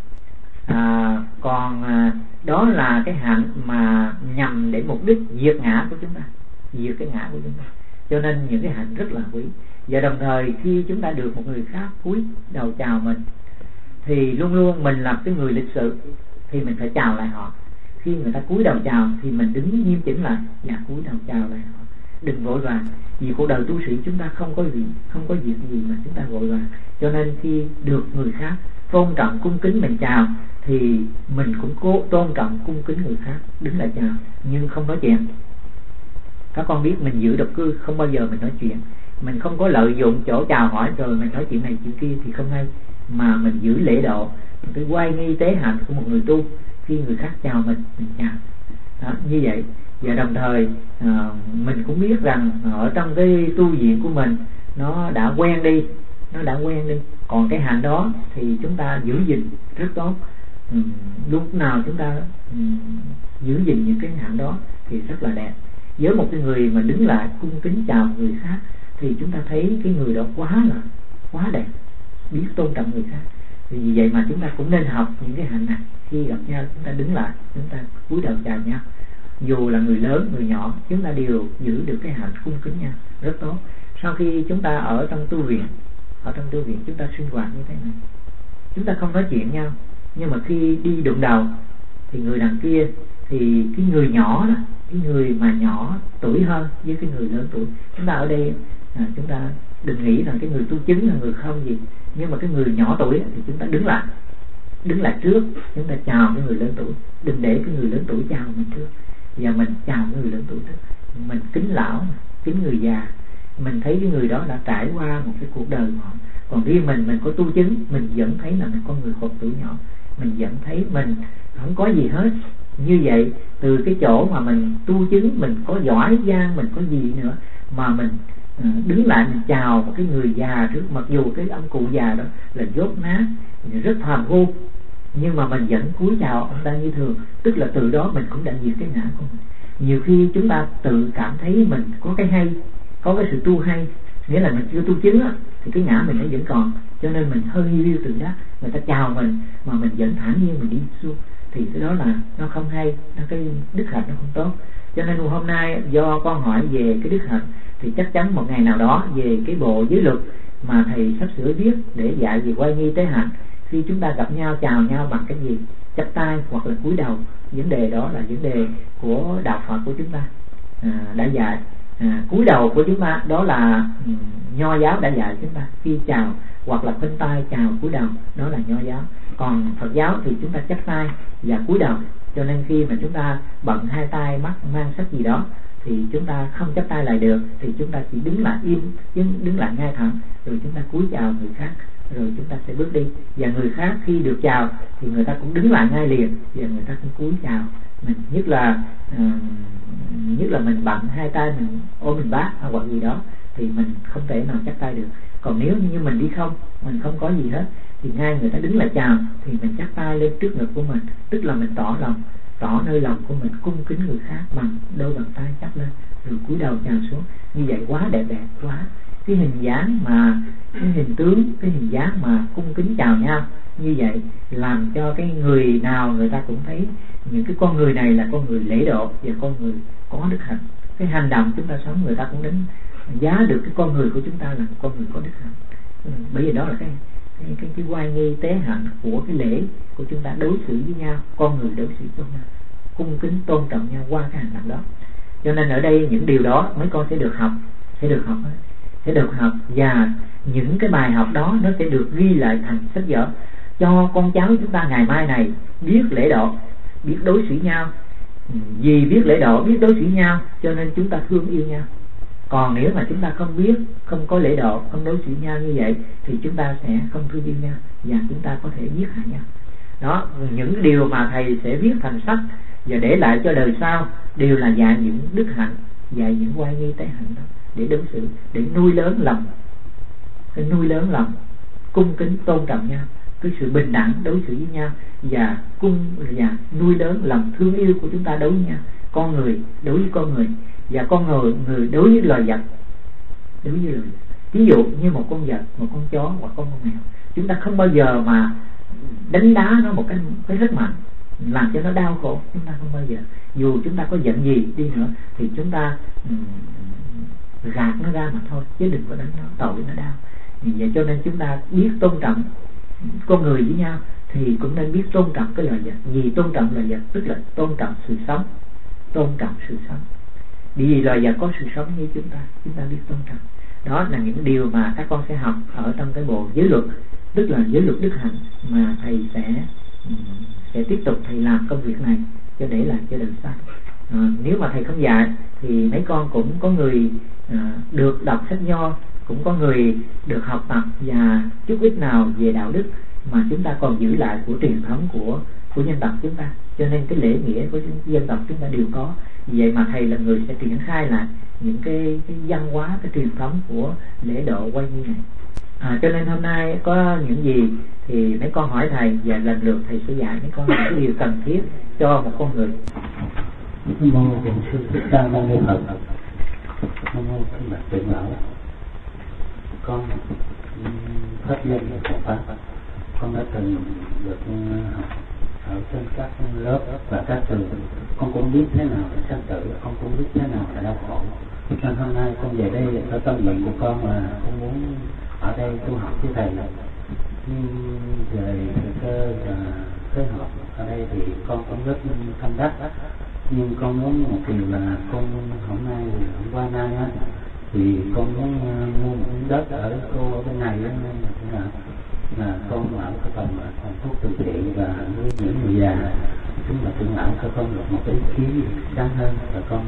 Còn đó là cái hạnh mà nhằm để mục đích diệt ngã của chúng ta, diệt cái ngã của chúng ta, cho nên những cái hạnh rất là quý. Và đồng thời khi chúng ta được một người khác cúi đầu chào mình thì luôn luôn mình làm cái người lịch sự thì mình phải chào lại họ. Khi người ta cúi đầu chào thì mình đứng nghiêm chỉnh lại và cúi đầu chào lại họ, đừng vội vàng. Vì cuộc đời tu sĩ chúng ta không có việc gì mà chúng ta vội vàng. Cho nên khi được người khác tôn trọng cung kính mình chào thì mình cũng cố tôn trọng cung kính người khác, đứng lại chào nhưng không nói chuyện. Các con biết mình giữ độc cư, không bao giờ mình nói chuyện, mình không có lợi dụng chỗ chào hỏi rồi mình nói chuyện này chuyện kia thì không hay, mà mình giữ lễ độ, cái oai nghi tế hạnh của một người tu. Khi người khác chào mình chào đó, như vậy. Và đồng thời mình cũng biết rằng ở trong cái tu viện của mình nó đã quen đi, còn cái hạnh đó thì chúng ta giữ gìn rất tốt. Lúc nào chúng ta giữ gìn những cái hạnh đó thì rất là đẹp. Với một cái người mà đứng lại cung kính chào người khác thì chúng ta thấy cái người đó quá đẹp, biết tôn trọng người khác. Vì vậy mà chúng ta cũng nên học những cái hạnh này. Khi gặp nhau chúng ta đứng lại, chúng ta cúi đầu chào nhau, dù là người lớn người nhỏ, chúng ta đều giữ được cái hạnh cung kính nhau rất tốt. Sau khi chúng ta ở trong tu viện chúng ta sinh hoạt như thế này, chúng ta không nói chuyện nhau, nhưng mà khi đi đụng đầu thì người đằng kia, thì cái người nhỏ đó, cái người mà nhỏ tuổi hơn với cái người lớn tuổi, chúng ta ở đây chúng ta đừng nghĩ rằng cái người tu chứng là người không gì, nhưng mà cái người nhỏ tuổi thì chúng ta đứng lại trước, chúng ta chào cái người lớn tuổi, đừng để cái người lớn tuổi chào mình trước, và mình chào cái người lớn tuổi trước. Mình kính lão, kính người già, mình thấy cái người đó đã trải qua một cái cuộc đời họ. Còn riêng mình có tu chứng, mình vẫn thấy là mình con người Phật tuổi nhỏ, mình vẫn thấy mình không có gì hết. Như vậy từ cái chỗ mà mình tu chứng, mình có giỏi giang, mình có gì nữa, mà mình đứng lại mình chào một cái người già trước, mặc dù cái ông cụ già đó là dốt nát, rất phàm phu, nhưng mà mình vẫn cúi chào ông ta như thường. Tức là từ đó mình cũng đã diệt cái ngã của mình. Nhiều khi chúng ta tự cảm thấy mình có cái hay, có cái sự tu hay, nghĩa là mình chưa tu chứng á, thì cái ngã mình nó vẫn còn, cho nên mình hơi yêu từ đó. Người ta chào mình mà mình vẫn thản nhiên mình đi xuống, thì cái đó là nó không hay, cái đức hạnh nó không tốt. Cho nên hôm nay do con hỏi về cái đức hạnh, thì chắc chắn một ngày nào đó về cái bộ giới luật mà thầy sắp sửa viết để dạy về oai nghi tế hạnh, khi chúng ta gặp nhau chào nhau bằng cái gì, chắp tay hoặc là cúi đầu, vấn đề đó là vấn đề của đạo Phật của chúng ta đã dạy. Cúi đầu của chúng ta đó là Nho giáo đã dạy chúng ta, khi chào hoặc là khoanh tay chào cúi đầu, đó là Nho giáo. Còn Phật giáo thì chúng ta chắp tay và cúi đầu, Cho nên khi mà chúng ta bận hai tay mắt mang sách gì đó thì chúng ta không chắp tay lại được, thì chúng ta chỉ đứng lại im, đứng lại ngay thẳng, rồi chúng ta cúi chào người khác, rồi chúng ta sẽ bước đi. Và người khác khi được chào thì người ta cũng đứng lại ngay liền, và người ta cũng cúi chào mình. Nhất là mình bận hai tay mình ôm mình bát hoặc gì đó thì mình không thể nào chắp tay được. Còn nếu như mình đi không, mình không có gì hết, thì ngay người ta đứng lại chào thì mình chắp tay lên trước ngực của mình, tức là mình tỏ lòng, tỏ nơi lòng của mình cung kính người khác bằng đôi bàn tay chắp lên, rồi cúi đầu chào xuống. Như vậy quá đẹp quá. Cái hình dáng mà cái hình tướng, cái hình dáng mà cung kính chào nhau như vậy làm cho cái người nào người ta cũng thấy những cái con người này là con người lễ độ và con người có đức hạnh. Cái hành động chúng ta sống người ta cũng đánh giá được cái con người của chúng ta là con người có đức hạnh. Bởi vì đó là cái oai nghi tế hạnh của cái lễ của chúng ta đối xử với nhau, con người đối xử với nhau, cung kính tôn trọng nhau qua cái hành động đó. Cho nên ở đây những điều đó mấy con sẽ được học và những cái bài học đó nó sẽ được ghi lại thành sách vở cho con cháu chúng ta ngày mai này biết lễ độ, biết đối xử nhau. Vì biết lễ độ, biết đối xử nhau cho nên chúng ta thương yêu nhau. Còn nếu mà chúng ta không biết, không có lễ độ, không đối xử nhau như vậy thì chúng ta sẽ không thương yêu nhau và chúng ta có thể giết hại nhau. Đó, những điều mà thầy sẽ viết thành sách và để lại cho đời sau đều là dạy những đức hạnh, dạy những oai nghi tế hạnh đó, để đối xử, để nuôi lớn lòng cung kính tôn trọng nhau, cái sự bình đẳng đối xử với nhau và nuôi lớn lòng thương yêu của chúng ta đối với nhau, con người đối với con người và con người đối với loài vật. Ví dụ như một con vật, một con chó hoặc con mèo, chúng ta không bao giờ mà đánh đá nó một cái rất mạnh làm cho nó đau khổ. Chúng ta không bao giờ, dù chúng ta có giận gì đi nữa thì chúng ta gạt nó ra mà thôi, chứ đừng có đánh nó, tội nó đau. Vậy cho nên chúng ta biết tôn trọng con người với nhau thì cũng nên biết tôn trọng cái loài vật. Vì tôn trọng loài vật tức là tôn trọng sự sống. Vì loài vật có sự sống như chúng ta biết tôn trọng. Đó là những điều mà các con sẽ học ở trong cái bộ giới luật, tức là giới luật đức hạnh mà thầy sẽ tiếp tục thầy làm công việc này cho để lại cho đời sau. Nếu mà thầy không dạy thì mấy con cũng có người được đọc sách nho, cũng có người được học tập và chút ít nào về đạo đức mà chúng ta còn giữ lại của truyền thống của dân tộc chúng ta. Cho nên cái lễ nghĩa của dân tộc chúng ta đều có. Vậy mà thầy là người sẽ triển khai lại những cái văn hóa, cái truyền thống của lễ độ oai nghi này. Cho nên hôm nay có những gì thì mấy con hỏi thầy và lần lượt thầy sẽ dạy mấy con những cái điều cần thiết cho một con người. Mô Bổn Sư Thích Ca Mâu Ni Phật. Mô Thân Bạch Trưởng Lão. Con pháp nhân của Phật pháp, con đã từng được học ở trên các lớp và các trường. Con cũng biết thế nào là sanh tử, con cũng biết thế nào là đau khổ. Nên hôm nay con về đây, cái tâm nguyện của con là con muốn ở đây tu học với thầy. Về cơ và phối hợp ở đây thì con cũng rất tâm đắc. Nhưng con muốn một điều là con hôm qua nay á, thì con muốn mua một đất ở cô ở bên này là con ở cái phần thuốc từ thiện và với những người già, chúng là trưởng lão cho con được một cái ý kiến sáng hơn và con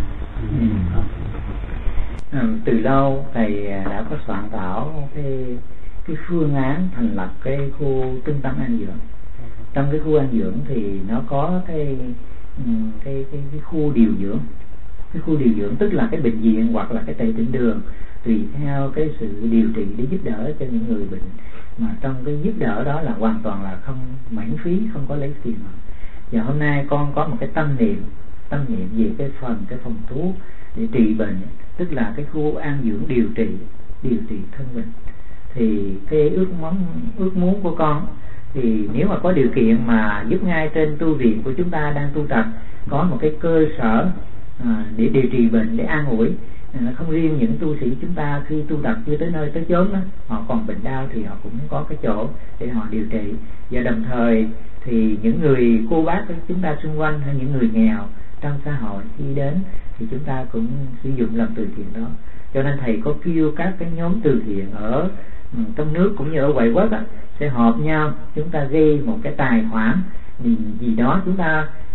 từ lâu thầy đã có soạn thảo cái phương án thành lập cái khu trung tâm an dưỡng. Trong cái khu an dưỡng thì nó có cái khu điều dưỡng. Cái khu điều dưỡng tức là cái bệnh viện hoặc là cái tệ tịnh đường, tùy theo cái sự điều trị để giúp đỡ cho những người bệnh, mà trong cái giúp đỡ đó là hoàn toàn là không miễn phí, không có lấy tiền. Và hôm nay con có một cái tâm niệm về cái phòng thuốc để trị bệnh, tức là cái khu an dưỡng điều trị thân bệnh. Thì cái ước muốn của con thì nếu mà có điều kiện mà giúp ngay trên tu viện của chúng ta đang tu tập có một cái cơ sở để điều trị bệnh, để an ủi. Không riêng những tu sĩ chúng ta khi tu tập chưa tới nơi tới chốn đó, họ còn bệnh đau thì họ cũng có cái chỗ để họ điều trị. Và đồng thời thì những người cô bác của chúng ta xung quanh hay những người nghèo trong xã hội khi đến thì chúng ta cũng sử dụng làm từ thiện đó. Cho nên thầy có kêu các cái nhóm từ thiện ở trong nước cũng như ở ngoại quốc sẽ họp nhau, chúng ta ghi một cái tài khoản gì đó, chúng ta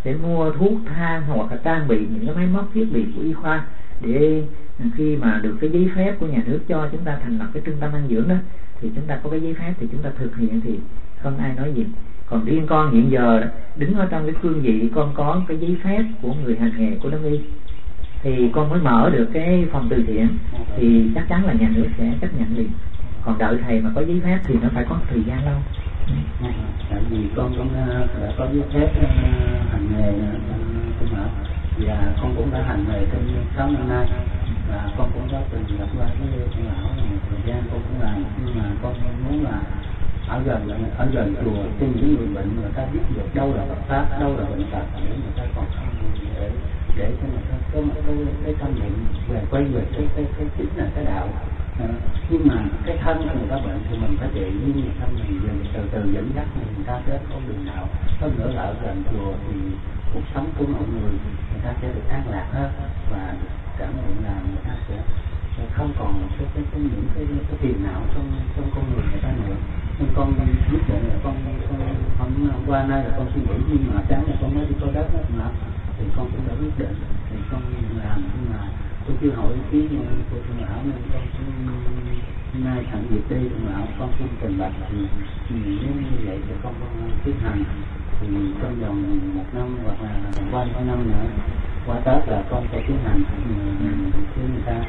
sẽ mua thuốc thang hoặc là trang bị những cái máy móc thiết bị của y khoa, để khi mà được cái giấy phép của nhà nước cho chúng ta thành lập cái trung tâm ăn dưỡng đó, thì chúng ta có cái giấy phép thì chúng ta thực hiện thì không ai nói gì. Còn riêng con hiện giờ đó, đứng ở trong cái cương vị con có cái giấy phép của người hành nghề của đông y, thì con mới mở được cái phòng từ thiện, thì chắc chắn là nhà nước sẽ chấp nhận liền. Còn đợi thầy mà có giấy phép thì nó phải có thời gian lâu. Tại vì con cũng đã có giấy phép hành nghề cũng mở, và con cũng đã hành nghề trong 6 năm nay, và con cũng đã từng gặp qua với ông lão một thời gian con cũng làm, nhưng mà con muốn là ở gần chùa cho những người bệnh người ta biết được đâu là Phật pháp, đâu là bệnh tật, để người ta còn không để cho người ta có một cái tâm niệm về quay về cái chính là cái đạo. Nhưng mà cái thân của người ta bệnh thì mình phải trị, nhưng mà thân mình từ từ dẫn dắt người ta đến con đường đạo. Hơn nữa là ở gần chùa thì cuộc sống của mọi người ta sẽ được an lạc hơn, và cảm nhận là người ta sẽ không còn những cái phiền não trong con người người ta nữa. Nên con quyết định là con hôm qua nay là con suy nghĩ, nhưng mà sáng là con mới đi coi đất đó mà, thì con cũng đã quyết định thì con làm, nhưng mà tôi chưa hỏi ý kiến của thượng lão nên con hôm nay thẳng việc đi thượng lão, con xin trình bày thì nếu như vậy thì con tiến hành thì trong vòng 1 năm hoặc là qua 2 năm nữa, qua Tết là con sẽ tiến hành với người ta.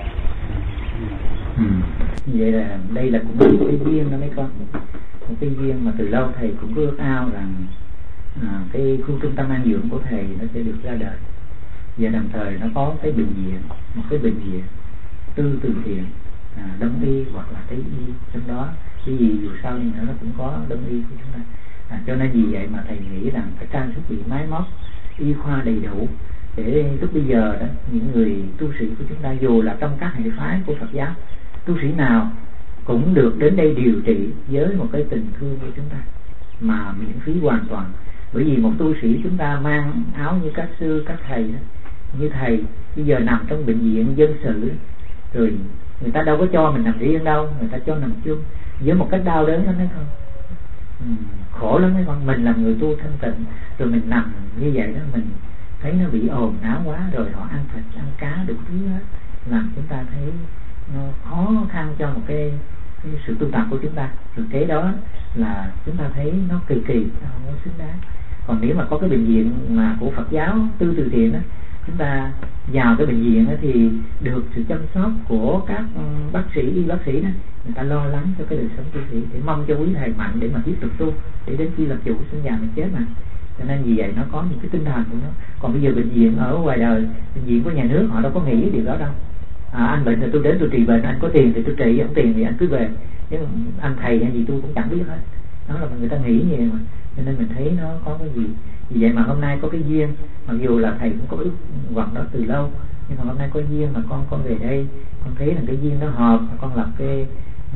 Vậy là đây là cũng một cái duyên đó mấy con, một cái duyên mà từ lâu thầy cũng ước ao rằng cái khu trung tâm an dưỡng của thầy nó sẽ được ra đời, và đồng thời nó có cái bệnh viện, một cái bệnh viện từ thiện, đông y hoặc là tây y trong đó, cái gì dù sao đi nữa nó cũng có đông y của chúng ta. Cho nên vì vậy mà thầy nghĩ rằng phải trang thiết bị máy móc y khoa đầy đủ, để lúc bây giờ đó những người tu sĩ của chúng ta, dù là trong các hệ phái của Phật giáo, tu sĩ nào cũng được đến đây điều trị với một cái tình thương của chúng ta mà miễn phí hoàn toàn. Bởi vì một tu sĩ chúng ta mang áo như các sư các thầy đó, như thầy bây giờ nằm trong bệnh viện dân sự, rồi người ta đâu có cho mình nằm riêng đâu, người ta cho nằm chung với một cách đau đớn lắm đấy không. Khổ lắm mấy con. Mình là người tu thanh tịnh, rồi mình nằm như vậy đó, mình thấy nó bị ồn ào quá, rồi họ ăn thịt ăn cá đủ thứ hết, làm chúng ta thấy nó khó khăn cho một cái sự tu tập của chúng ta. Rồi cái đó là chúng ta thấy nó kỳ nó không có xứng đáng. Còn nếu mà có cái bệnh viện mà của Phật giáo từ thiện đó, chúng ta vào cái bệnh viện đó thì được sự chăm sóc của các bác sĩ, y bác sĩ đó, người ta lo lắng cho cái đời sống tu sĩ, để mong cho quý thầy mạnh để mà tiếp tục tu, để đến khi làm chủ sinh già mình chết mà. Cho nên vì vậy nó có những cái tinh thần của nó. Còn bây giờ bệnh viện ở ngoài đời, bệnh viện của nhà nước họ đâu có nghĩ điều đó đâu. Anh bệnh thì tôi đến tôi trị bệnh, anh có tiền thì tôi trị, không tiền thì anh cứ về, chứ anh thầy hay gì tôi cũng chẳng biết hết. Đó là người ta nghĩ như vậy mà. Cho nên mình thấy nó có cái gì. Vì vậy mà hôm nay có cái duyên, mặc dù là thầy cũng có ước vọng đó từ lâu, nhưng mà hôm nay có duyên mà con về đây, con thấy là cái duyên nó hợp, con lập cái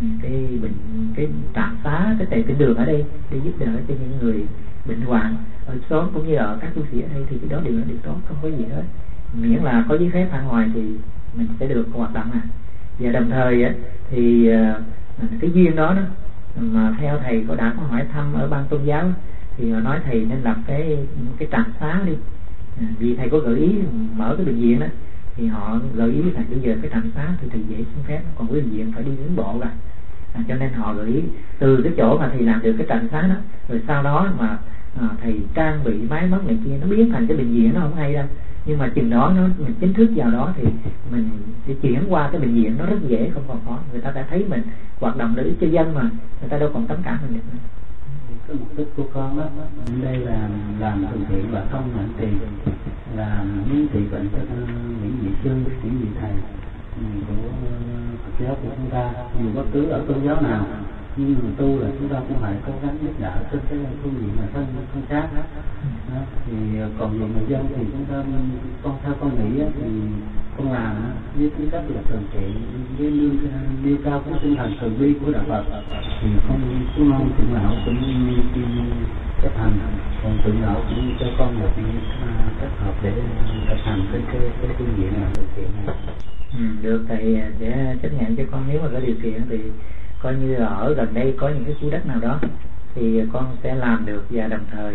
trạm xá, cái tề tỉnh đường ở đây để giúp đỡ cho những người bệnh hoạn ở xóm cũng như ở các tu sĩ ở đây, thì cái đó đều là điều tốt, không có gì hết. Miễn là có giấy phép hàng ngoài thì mình sẽ được hoạt động Và đồng thời thì cái duyên đó mà theo thầy đã có hỏi thăm ở ban tôn giáo, thì họ nói thầy nên lập cái trạm xá đi. Vì thầy có gợi ý mở cái bệnh viện đó, thì họ gợi ý thầy bây giờ cái trạm xá thì thầy dễ xin phép, còn cái bệnh viện phải đi đến bộ ra. Cho nên họ gợi ý từ cái chỗ mà thầy làm được cái trạm xá đó, rồi sau đó mà thầy trang bị máy móc này kia, nó biến thành cái bệnh viện nó không hay đâu. Nhưng mà chừng đó mình chính thức vào đó thì mình sẽ chuyển qua cái bệnh viện nó rất dễ, không còn khó. Người ta đã thấy mình hoạt động lợi ích cho dân mà, người ta đâu còn cấm cản mình được nữa. Cái mục đích của con đó, đây là làm từ thiện và không nhận tiền, là miễn trị bệnh cho những vị sư, những vị thầy của Phật giáo của chúng ta, dù bất cứ ở tôn giáo nào, nhưng người tu là chúng ta cũng phải cố gắng giúp đỡ trên cái phương diện là thân xác đó. Thì còn về người dân thì chúng ta, theo con nghĩ thì con làm với tính cách là từ thiện, với nêu cao cái tinh thần từ bi của đạo Phật, thì con cũng mong thượng lão cũng chấp hành, còn thượng lão cũng cho con một cách hợp để thực hành cái phương diện là từ thiện này. Được, thầy sẽ chấp nhận cho con. Nếu mà có điều kiện thì coi như là ở gần đây có những cái khu đất nào đó thì con sẽ làm được, và đồng thời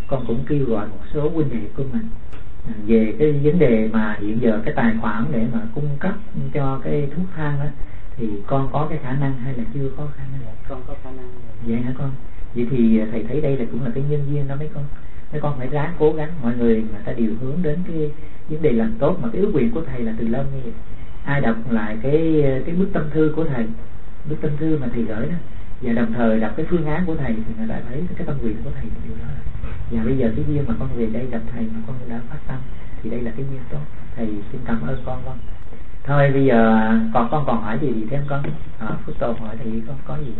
con cũng kêu gọi một số huynh đệ của mình về cái vấn đề mà hiện giờ cái tài khoản để mà cung cấp cho cái thuốc thang đó, thì con có cái khả năng hay là chưa có khả năng? Con có khả năng. Vậy hả con? Vậy thì thầy thấy đây là cũng là cái nhân duyên đó mấy con phải ráng cố gắng. Mọi người ta đều hướng đến cái vấn đề làm tốt, mà cái ước nguyện của thầy là từ lâu như vậy. Ai đọc lại cái bức tâm thư của thầy, bức tâm thư mà thầy gửi đó, và đồng thời đọc cái phương án của thầy, thì người ta thấy cái tâm nguyện của thầy là điều đó. Và bây giờ cái duyên mà con về đây gặp thầy mà con đã phát tâm, thì đây là cái duyên tốt. Thầy xin cảm ơn con. Thôi bây giờ con còn hỏi gì thêm con? Phước Tô hỏi thì con có gì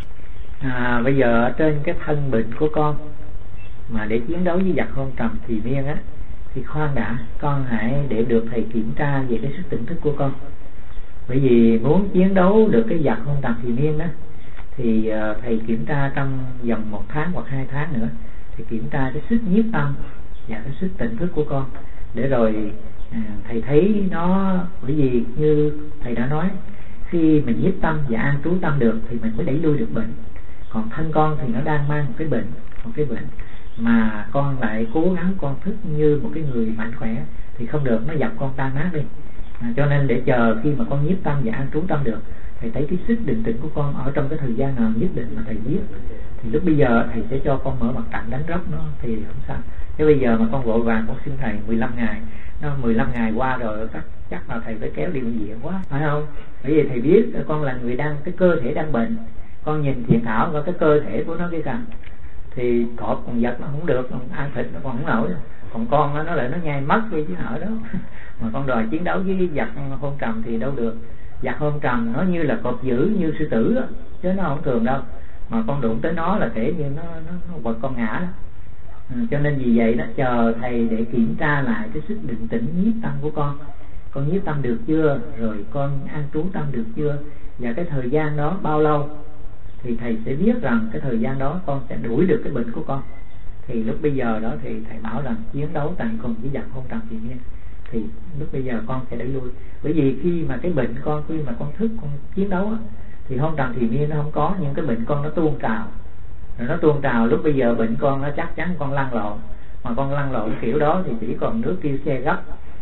không? Bây giờ ở trên cái thân bệnh của con mà để chiến đấu với giặc hôn trầm thì miên á, thì khoan đã, con hãy để được thầy kiểm tra về cái sức tỉnh thức của con. Bởi vì muốn chiến đấu được cái giặc hôn trầm thì miên đó, thì thầy kiểm tra trong vòng 1 tháng hoặc 2 tháng nữa, thì kiểm tra cái sức nhiếp tâm và cái sức tỉnh thức của con, để rồi thầy thấy nó. Bởi vì như thầy đã nói, khi mình nhiếp tâm và an trú tâm được thì mình mới đẩy lui được bệnh. Còn thân con thì nó đang mang một cái bệnh mà con lại cố gắng con thức như một cái người mạnh khỏe thì không được, nó dập con tan nát đi. Cho nên để chờ khi mà con nhiếp tâm và an trú tâm được, thầy thấy cái sức định tĩnh của con ở trong cái thời gian nào nhất định mà thầy biết, thì lúc bây giờ thầy sẽ cho con mở mặt trận đánh rốc nó thì không sao. Thế bây giờ mà con vội vàng con xin thầy 15 ngày, nó 15 ngày qua rồi chắc là thầy phải kéo đi bệnh viện quá, phải không? Bởi vì thầy biết con là người đang, cái cơ thể đang bệnh. Con nhìn Thiện Thảo có cái cơ thể của nó cái rằng thì cọp còn giật nó không được, còn ăn thịt nó còn không nổi, còn con nó lại nó nhai mất đi chứ ở đó. Mà con đòi chiến đấu với giặc hôn trầm thì đâu được. Giặc hôn trầm nó như là cọp dữ, như sư tử đó, chứ nó không thường đâu. Mà con đụng tới nó là thể như nó quật con ngã đó. Cho nên vì vậy đó, chờ thầy để kiểm tra lại cái sức định tĩnh nhiếp tâm của con. Con nhiếp tâm được chưa? Rồi con an trú tâm được chưa? Và cái thời gian đó bao lâu? Thì thầy sẽ biết rằng cái thời gian đó con sẽ đuổi được cái bệnh của con. Thì lúc bây giờ đó thì thầy bảo rằng chiến đấu tận cùng với giặc hôn trầm thì nhiên, thì lúc bây giờ con sẽ đẩy lui. Bởi vì khi mà cái bệnh con, khi mà con thức con chiến đấu á, thì hôn trầm thì nhiên nó không có, nhưng cái bệnh con nó tuôn trào. Rồi nó tuôn trào, lúc bây giờ bệnh con nó chắc chắn con lăn lộn. Mà con lăn lộn kiểu đó thì chỉ còn nước kêu xe gấp.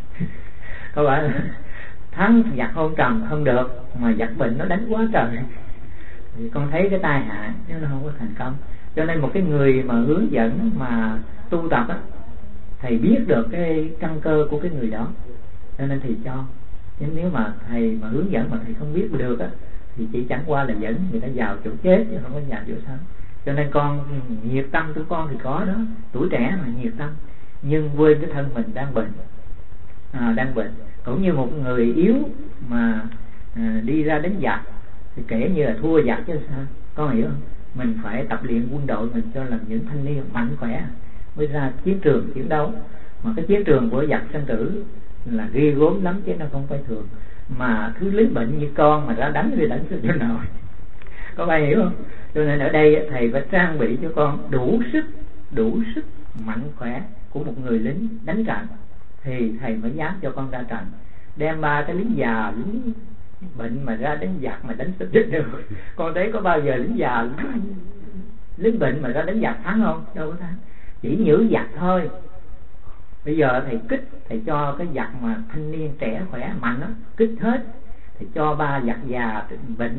Các bạn thắng giặc hôn trầm không được, mà giặc bệnh nó đánh quá trời, thì con thấy cái tai hại chứ nó không có thành công. Cho nên một cái người mà hướng dẫn mà tu tập á, thầy biết được cái căn cơ của cái người đó, cho nên thầy cho. Chứ nếu mà thầy mà hướng dẫn mà thầy không biết được á, thì chỉ chẳng qua là dẫn người ta vào chỗ chết chứ không có vào chỗ sống. Cho nên con nhiệt tâm của con thì có đó, tuổi trẻ mà nhiệt tâm, nhưng quên cái thân mình đang bệnh. Đang bệnh cũng như một người yếu mà đi ra đánh giặc thì kể như là thua giặc chứ sao, con hiểu không? Mình phải tập luyện quân đội mình cho làm những thanh niên mạnh khỏe mới ra chiến trường chiến đấu. Mà cái chiến trường của giặc sanh tử là ghê gớm lắm chứ nó không phải thường. Mà thứ lính bệnh như con mà ra đánh thì đánh cho nổi. Có ai hiểu không? Cho nên ở đây thầy phải trang bị cho con đủ sức mạnh khỏe của một người lính đánh trận, thì thầy mới dám cho con ra trận. Đem 3 cái lính già, lính bệnh mà ra đánh giặc mà đánh sắp chết được. Con thấy có bao giờ lính già, lính bệnh mà ra đánh giặc thắng không? Đâu có thắng, chỉ nhử giặc thôi. Bây giờ thầy kích, thầy cho cái giặc mà thanh niên trẻ khỏe mạnh đó, kích hết. Thầy cho 3 giặc già bệnh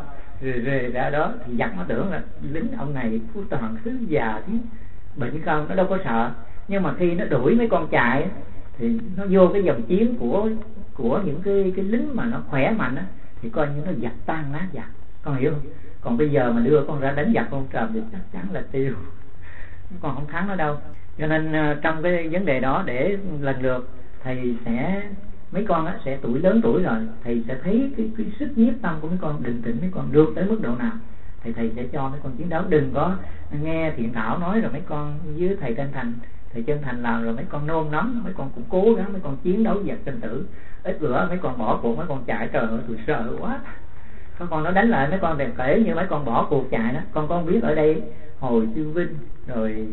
ra đó, thì giặc nó tưởng là lính ông này phú toàn sứ già chứ bệnh không, nó đâu có sợ. Nhưng mà khi nó đuổi mấy con chạy thì nó vô cái dòng chiến của những cái lính mà nó khỏe mạnh á, thì coi như nó giặc tan nát giặc, con hiểu không? Còn bây giờ mà đưa con ra đánh giặc con trầm thì chắc chắn là tiêu, con không thắng nó đâu. Cho nên trong cái vấn đề đó, để lần lượt thầy sẽ, mấy con á sẽ lớn tuổi rồi, thầy sẽ thấy cái sức nhiếp tâm của mấy con định tĩnh, mấy con được tới mức độ nào thì thầy sẽ cho mấy con chiến đấu. Đừng có nghe Thiện Thảo nói rồi mấy con với thầy chân thành làm rồi mấy con nôn nóng, mấy con cũng cố gắng, mấy con chiến đấu giặc sinh tử. Ít bữa mấy con bỏ cuộc, mấy con chạy, trời ơi tôi sợ quá. Các con nó đánh lại mấy con, thì kể như mấy con bỏ cuộc chạy đó. Con biết ở đây Hồi Sư Vinh rồi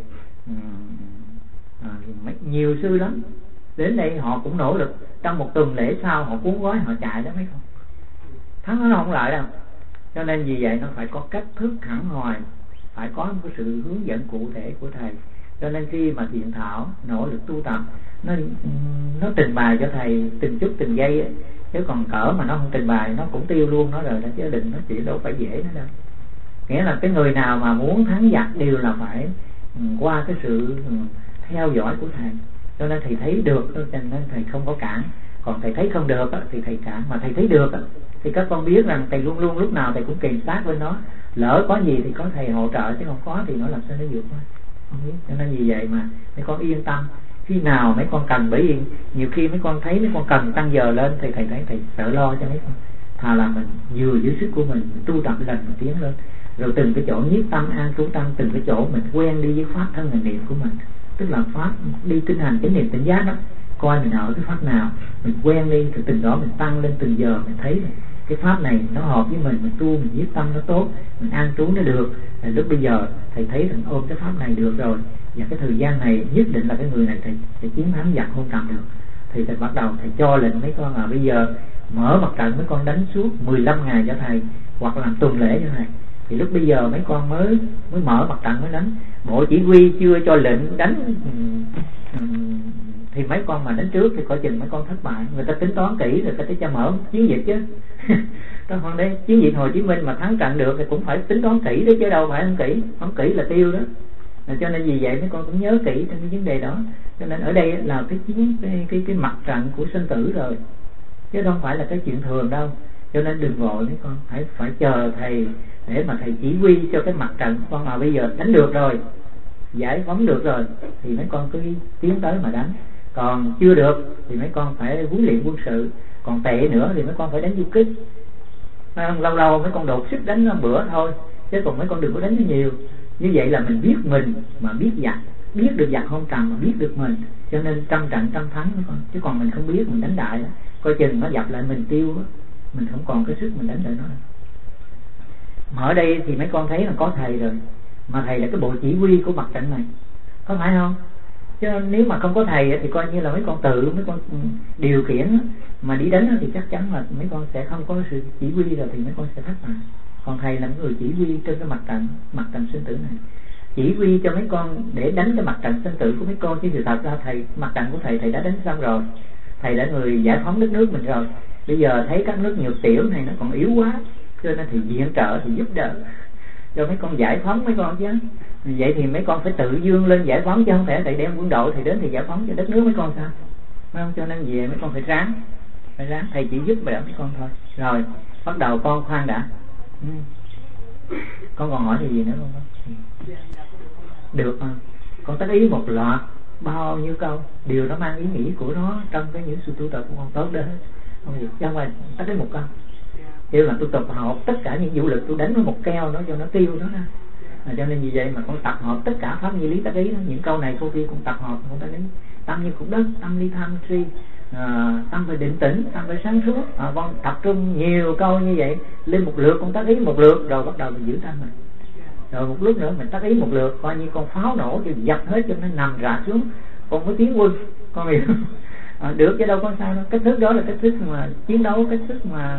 nhiều sư lắm đến đây, họ cũng nỗ lực, trong một tuần lễ sau họ cuốn gói họ chạy đó mấy con, thắng nó không lại đâu. Cho nên vì vậy nó phải có cách thức hẳn hoài, phải có một cái sự hướng dẫn cụ thể của thầy Cho nên khi mà thiện thảo nỗ lực tu tập, nó trình bày cho thầy từng chút từng giây ấy. Chứ còn cỡ mà nó không trình bày nó cũng tiêu luôn nó rồi đó, chứ đừng nói chuyện đâu phải dễ nữa đâu. Nghĩa là cái người nào mà muốn thắng giặc đều là phải qua cái sự theo dõi của thầy. Cho nên thầy thấy được cho nên thầy không có cản. Còn thầy thấy không được thì thầy cản. Mà thầy thấy được thì các con biết rằng thầy luôn luôn lúc nào thầy cũng kèm sát bên nó. Lỡ có gì thì có thầy hỗ trợ, chứ không có thì nó làm sao nó vượt qua. Không biết. Cho nên vì vậy mà mấy con yên tâm. Khi nào mấy con cần, bởi vì nhiều khi mấy con thấy mấy con cần tăng giờ lên thì thầy thấy thầy sợ lo cho mấy con. Thà là mình vừa dưới sức của mình tu tập lần một tiến lên, rồi từng cái chỗ nhiếp tâm an trú tâm, từng cái chỗ mình quen đi với pháp thân hành niệm của mình, tức là pháp đi tinh hành cái niệm tỉnh giác đó, coi mình ở cái pháp nào mình quen đi, rồi từng đó mình tăng lên từng giờ mình thấy cái pháp này nó hợp với mình tu mình nhiếp tâm nó tốt, mình an trú nó được. Thì lúc bây giờ thầy thấy rằng ôm cái pháp này được rồi, và cái thời gian này nhất định là cái người này thầy sẽ chiến thắng giặc hôn trầm được. Thì thầy bắt đầu thầy cho lệnh mấy con là bây giờ mở mặt trận mấy con đánh suốt 15 ngày cho thầy, hoặc làm tuần lễ cho thầy. Thì lúc bây giờ mấy con mới mở mặt trận mới đánh. Bộ chỉ huy chưa cho lệnh đánh thì mấy con mà đánh trước thì coi chừng mấy con thất bại. Người ta tính toán kỹ rồi người ta cho mở chiến dịch chứ. Đó, còn đây chiến dịch Hồ Chí Minh mà thắng trận được thì cũng phải tính toán kỹ đấy chứ đâu phải không kỹ là tiêu đó. Cho nên vì vậy mấy con cũng nhớ kỹ trong cái vấn đề đó. Cho nên ở đây là cái mặt trận của sinh tử rồi, chứ không phải là cái chuyện thường đâu. Cho nên đừng vội mấy con, phải chờ thầy để mà thầy chỉ huy cho cái mặt trận của con. Bây giờ đánh được rồi, giải phóng được rồi thì mấy con cứ tiến tới mà đánh. Còn chưa được thì mấy con phải huấn luyện quân sự. Còn tệ nữa thì mấy con phải đánh du kích. Lâu lâu mấy con đột sức đánh bữa thôi, chứ còn mấy con đừng có đánh nó nhiều. Như vậy là mình biết mình mà biết giặc, biết được giặc hôn trầm mà biết được mình. Cho nên trăm trận trăm thắng mấy con. Chứ còn mình không biết mình đánh đại đó, coi chừng nó dập lại mình tiêu đó, mình không còn cái sức mình đánh lại nó. Mà ở đây thì mấy con thấy là có thầy rồi, mà thầy là cái bộ chỉ huy của mặt trận này, có phải không? Chứ nếu mà không có thầy thì coi như là mấy con mấy con điều khiển mà đi đánh thì chắc chắn là mấy con sẽ không có sự chỉ huy, rồi thì mấy con sẽ thất bại. Còn thầy là người chỉ huy trên cái mặt trận sinh tử này, chỉ huy cho mấy con để đánh cái mặt trận sinh tử của mấy con. Chứ sự thật ra mặt trận của thầy đã đánh xong rồi. Thầy đã người giải phóng đất nước mình rồi. Bây giờ thấy các nước nhược tiểu này nó còn yếu quá, cho nên thì viện trợ thì giúp đỡ cho mấy con giải phóng mấy con chứ. Vậy thì mấy con phải tự dương lên giải phóng, chứ không thể thầy đem quân đội thì đến thì giải phóng cho đất nước mấy con sao? Phải không? Cho nên về mấy con phải ráng, thầy chỉ giúp đỡ mấy con thôi. Rồi bắt đầu con khoan đã. Con còn hỏi gì nữa không? Được không? Con tác ý một loạt bao nhiêu câu, điều nó mang ý nghĩa của nó trong cái những sự tu tập của con tốt đó. Không gì, chứ không phải tác ý một câu. Kêu là tôi tập hợp tất cả những vũ lực, tôi đánh với một keo nó cho nó tiêu đó. Cho nên vì vậy mà con tập hợp tất cả pháp như lý tác ý đó. Những câu này câu kia con tập hợp con tác ý. Tâm như khúc đất, tâm ly tham tri, tâm phải định tĩnh, tâm phải sáng suốt. Con tập trung nhiều câu như vậy lên một lượt, con tác ý một lượt rồi bắt đầu mình giữ tâm mình. Rồi một lúc nữa mình tác ý một lượt, coi như con pháo nổ thì dập hết cho nó nằm rã xuống, con mới tiến quân. Con hiểu được chứ đâu có sao đâu. Cách thức đó là cách thức mà chiến đấu, cách thức mà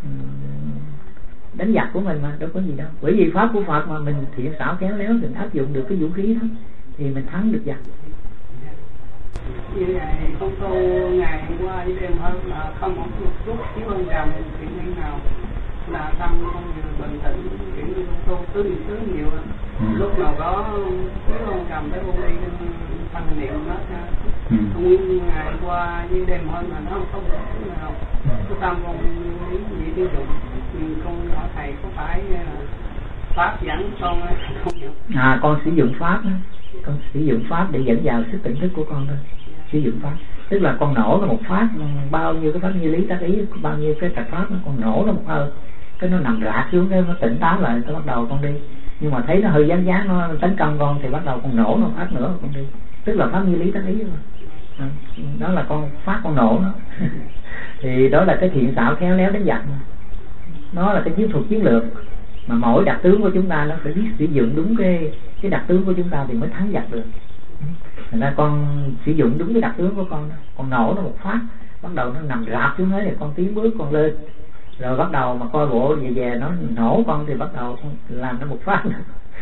đánh giặc của mình mà, đâu có gì đâu. Bởi vì pháp của Phật mà mình thiện xảo khéo léo, mình áp dụng được cái vũ khí đó thì mình thắng được giặc. Như vậy con tu ngày hôm qua với đêm hơn là không một chút chỉ hơn trầm chuyện như nào là tâm con vừa bình tĩnh, kiểu như con tu tứ nhiều lắm. Lúc nào đó thiếu hơn trầm tới vô đi thân niệm hết ha. Nguyên ngày qua với đêm hơn là nó không có được nào. Cái tâm con nghĩ gì tiêu dụng. Con hỏi thầy có phải pháp dẫn con không hiểu? Con sử dụng pháp đó. Con sử dụng pháp để dẫn vào sức tỉnh thức của con thôi. Sử dụng pháp tức là con nổ nó một phát, bao nhiêu cái pháp như lý tác ý, bao nhiêu cái trạch pháp nó con nổ nó một hơi, cái nó nằm rã xuống, cái nó tỉnh táo lại, cái bắt đầu con đi. Nhưng mà thấy nó hơi dán nó tấn công con thì bắt đầu con nổ nó phát nữa con đi, tức là pháp như lý tác ý mà. Đó là con phát con nổ nó. Thì đó là cái thiện xảo khéo léo đánh giặc, nó là cái chiến thuật chiến lược mà mỗi đặc tướng của chúng ta nó phải biết sử dụng đúng cái đặc tướng của chúng ta thì mới thắng giặc được. Thành ra con sử dụng đúng cái đặc tướng của con đó. Con nổ nó một phát, bắt đầu nó nằm rạp xuống thế thì con tiến bước con lên, rồi bắt đầu mà coi bộ về nó nổ con thì bắt đầu con làm nó một phát nữa.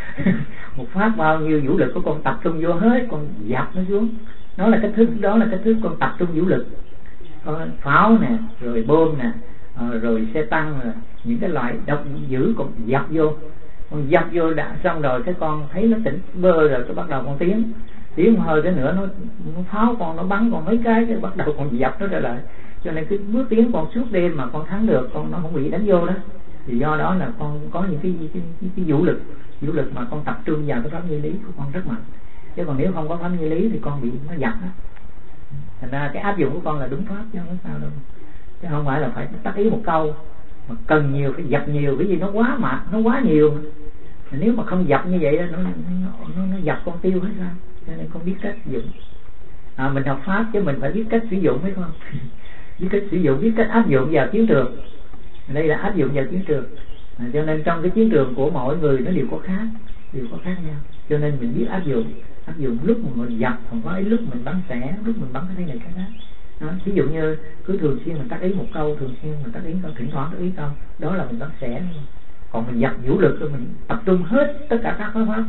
Một phát bao nhiêu vũ lực của con tập trung vô hết, con dập nó xuống. Đó là cách thức con tập trung vũ lực. Có pháo nè, rồi bom nè, rồi xe tăng nè, những cái loại độc dữ con dập vô. Con dập vô đã xong rồi cái con thấy nó tỉnh bơ rồi, cái bắt đầu con tiến hơi cái nữa nó pháo con, nó bắn con mấy cái bắt đầu con dập nó trở lại. Cho nên cái bước tiến con suốt đêm mà con thắng được, con nó không bị đánh vô đó. Thì do đó là con có những cái vũ lực mà con tập trung vào cái pháp như lý của con rất mạnh. Chứ còn nếu không có pháp như lý thì con bị nó giật đó. Thành ra cái áp dụng của con là đúng pháp chứ không có sao đâu. Chứ không phải là phải tác ý một câu, mà cần nhiều phải dập nhiều, cái gì nó quá mạnh, nó quá nhiều. Nếu mà không dập như vậy đó, nó dập con tiêu hết sao. Cho nên con biết cách dùng. Mình học pháp chứ mình phải biết cách sử dụng, phải không? Biết cách sử dụng, biết cách áp dụng vào chiến trường. Đây là áp dụng vào chiến trường. Cho nên trong cái chiến trường của mỗi người nó đều có khác nhau. Cho nên mình biết áp dụng lúc mà mình dập, còn có lúc mình bắn xẻ, lúc mình bắn cái này cái đó. Ví dụ như cứ thường xuyên mình tác ý một câu, thường xuyên mình tác ý câu, thỉnh thoảng tác ý câu, đó là mình bắn xẻ. Còn mình dập vũ lực rồi mình tập trung hết tất cả các pháp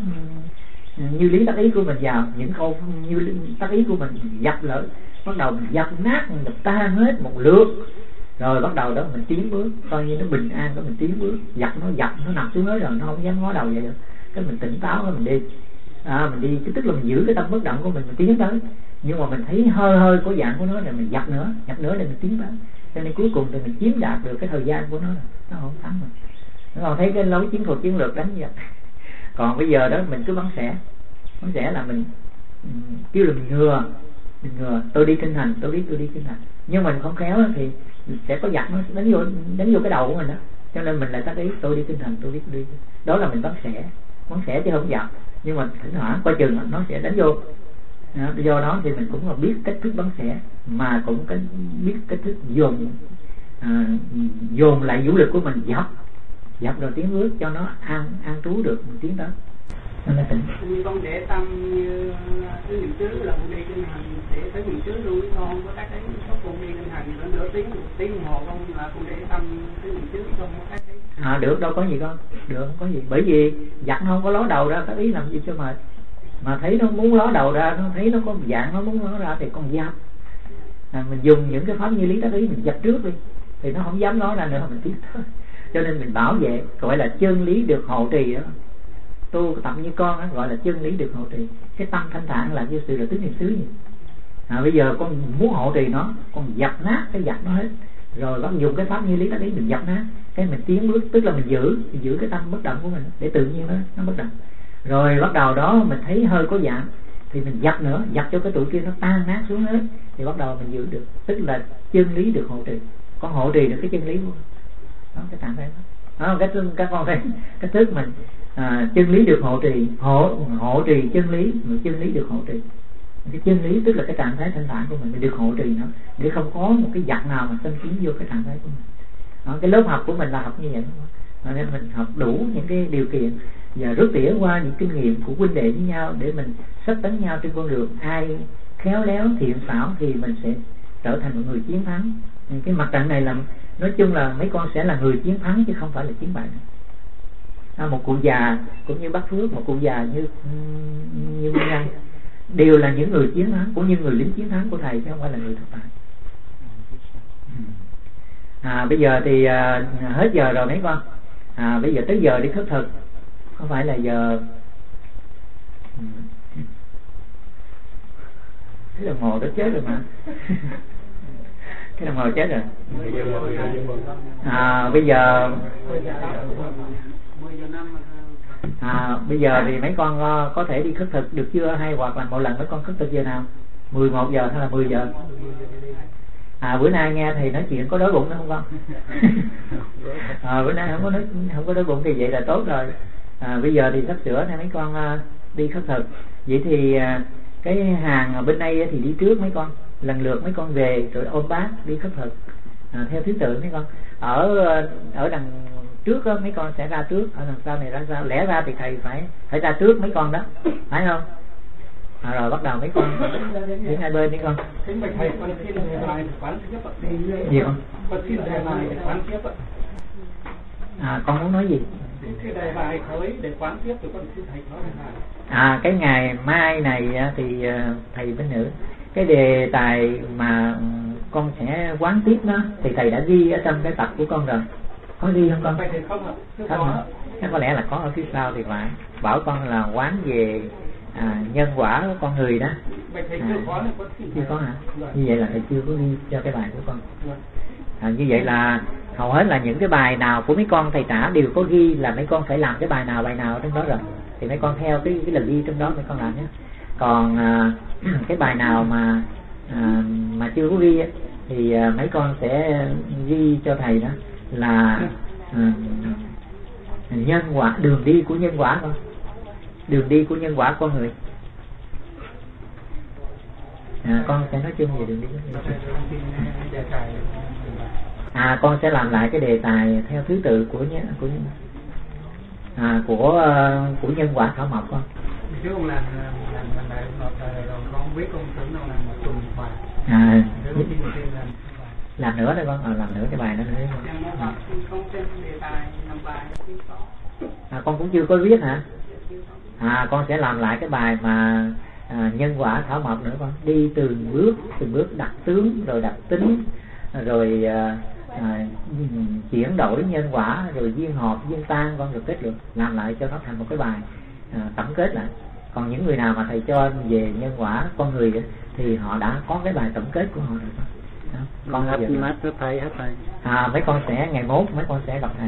như lý tác ý của mình vào những câu như tác ý của mình dập lợi, bắt đầu mình dập nát, mình dập tan hết một lượt, rồi bắt đầu đó mình tiến bước, coi như nó bình an, đó mình tiến bước, dập nó nằm xuống hết rồi, nó không dám ngó đầu vậy được. Cái mình tỉnh táo rồi mình đi, tức là mình giữ cái tâm bất động của mình tiến tới. Nhưng mà mình thấy hơi có dạng của nó rồi mình dập nữa để mình tiến tới. Cho nên cuối cùng thì mình chiếm đạt được cái thời gian của nó không thắng rồi. Nó còn thấy cái lối chiến thuật chiến lược đánh vậy. Còn bây giờ đó mình cứ bắn xẻ là mình kêu là mình ngừa, tôi đi kinh hành, tôi biết tôi đi kinh hành, nhưng mình không khéo thì sẽ có giặc nó đánh vô cái đầu của mình đó. Cho nên mình lại tác ý tôi đi kinh hành, tôi biết đi, đó là mình bắn xẻ chứ không giặc. Nhưng mà thỉnh thoảng coi chừng nó sẽ đánh vô. Do đó thì mình cũng là biết cách thức bắn xẻ, mà cũng biết cách thức dồn lại vũ lực của mình, dập rồi tiến bước cho nó an trú được, mình tiến tới. Như con để tâm như thứ niệm xứ là con đi kinh hành, để tới niệm xứ luôn, con không có tác ý con đi kinh hành nữa nửa tiếng đồng hồ con là con để tâm thứ niệm xứ, không có tác ý. Được, đâu có gì con, được không có gì, bởi vì giặc nó không có ló đầu ra tác ý làm gì cho mệt. Mà thấy nó muốn ló đầu ra, nó thấy nó có dạng nó muốn ló ra thì con dập. Mình dùng những cái pháp như lý tác ý mình dập trước đi, thì nó không dám ló ra nữa, mình tiến tới. Cho nên mình bảo vệ, gọi là chân lý được hộ trì đó. Tu tập như con đó, gọi là chân lý được hộ trì. Cái tâm thanh thản là như sự là tứ niệm xứ gì. Bây giờ con muốn hộ trì nó, con dập nát cái dập nó hết, rồi bắt dùng cái pháp như lý tác ý mình dập nát, cái mình tiến bước, tức là mình giữ cái tâm bất động của mình để tự nhiên nó bất động. Rồi bắt đầu đó mình thấy hơi có dạng thì mình dập nữa, dập cho cái tụi kia nó tan nát xuống hết, thì bắt đầu mình giữ được, tức là chân lý được hộ trì. Con hộ trì được cái chân lý của mình. Đó, cái trạng thái đó. Các con thấy cái thức mình chân lý được hộ trì, hộ trì chân lý, chân lý được hộ trì. Cái chân lý tức là cái trạng thái thanh thản của mình được hộ trì nó, để không có một cái giặc nào mà xâm chiếm vô cái trạng thái của mình. Đó, cái lớp học của mình là học như vậy, nên mình học đủ những cái điều kiện và rút tỉa qua những kinh nghiệm của huynh đệ với nhau để mình sắp tấn nhau trên con đường. Ai khéo léo thiện xảo thì mình sẽ trở thành một người chiến thắng. Cái mặt trận này là nói chung là mấy con sẽ là người chiến thắng chứ không phải là chiến bại. Một cụ già cũng như Bác Phước, một cụ già như Minh Đăng đều là những người chiến thắng, cũng như người lính chiến thắng của thầy, chứ không phải là người thất bại. Bây giờ thì hết giờ rồi mấy con. Bây giờ tới giờ đi khất thực, không phải là giờ cái đồng hồ đó chết rồi mà. Cái đồng hồ chết rồi. Bây giờ bây giờ thì mấy con có thể đi khất thực được chưa, hay hoặc là một lần mấy con khất thực giờ nào, 11 giờ hay là 10 giờ? Bữa nay nghe thầy nói chuyện có đói bụng nữa không con? Bữa nay không có đói bụng thì vậy là tốt rồi. Bây giờ thì sắp sửa nên mấy con đi khất thực. Vậy thì cái hàng ở bên đây thì đi trước mấy con, lần lượt mấy con về rồi ôm bát đi khất thực theo thứ tự mấy con. Ở đằng trước đó, mấy con sẽ ra trước, ở đằng sau này ra sau. Lẽ ra thì thầy phải ra trước mấy con đó, phải không? Rồi bắt đầu mấy con đứng hai bên mấy con. Gì không? Con muốn nói gì? cái đề bài khởi để quán tiếp từ con sư thầy nói là cái ngày mai này thì thầy bên nữa cái đề tài mà con sẽ quán tiếp đó thì thầy đã ghi ở trong cái tập của con rồi, có ghi không con? Không hả? Chắc có lẽ là có ở phía sau thì phải bảo con là quán về nhân quả của con người đó. Chưa có hả? Như vậy là thầy chưa có ghi cho cái bài của con. Như vậy là hầu hết là những cái bài nào của mấy con thầy trả đều có ghi là mấy con phải làm cái bài nào trong đó rồi, thì mấy con theo cái lần ghi trong đó mấy con làm nhé. Còn cái bài nào mà chưa có ghi thì mấy con sẽ ghi cho thầy đó là nhân quả, đường đi của nhân quả con, đường đi của nhân quả con người. Con sẽ nói chung về đường đi của nhân quả. Con sẽ làm lại cái đề tài theo thứ tự của nhân quả thảo mộc con. Chứ ông làm rồi con biết con tưởng đâu làm một tuần bài. Làm nữa đây con, làm nữa cái bài đó nữa. Con cũng chưa có viết hả? Con sẽ làm lại cái bài mà nhân quả thảo mộc nữa con, đi từng bước đặt tướng rồi đặt tính rồi chuyển đổi nhân quả rồi duyên hợp duyên tan con, rồi kết luận, làm lại cho nó thành một cái bài tổng kết lại. Còn những người nào mà thầy cho về nhân quả con người thì họ đã có cái bài tổng kết của họ rồi con hết thầy. Mấy con sẽ ngày mốt mấy con sẽ gặp thầy.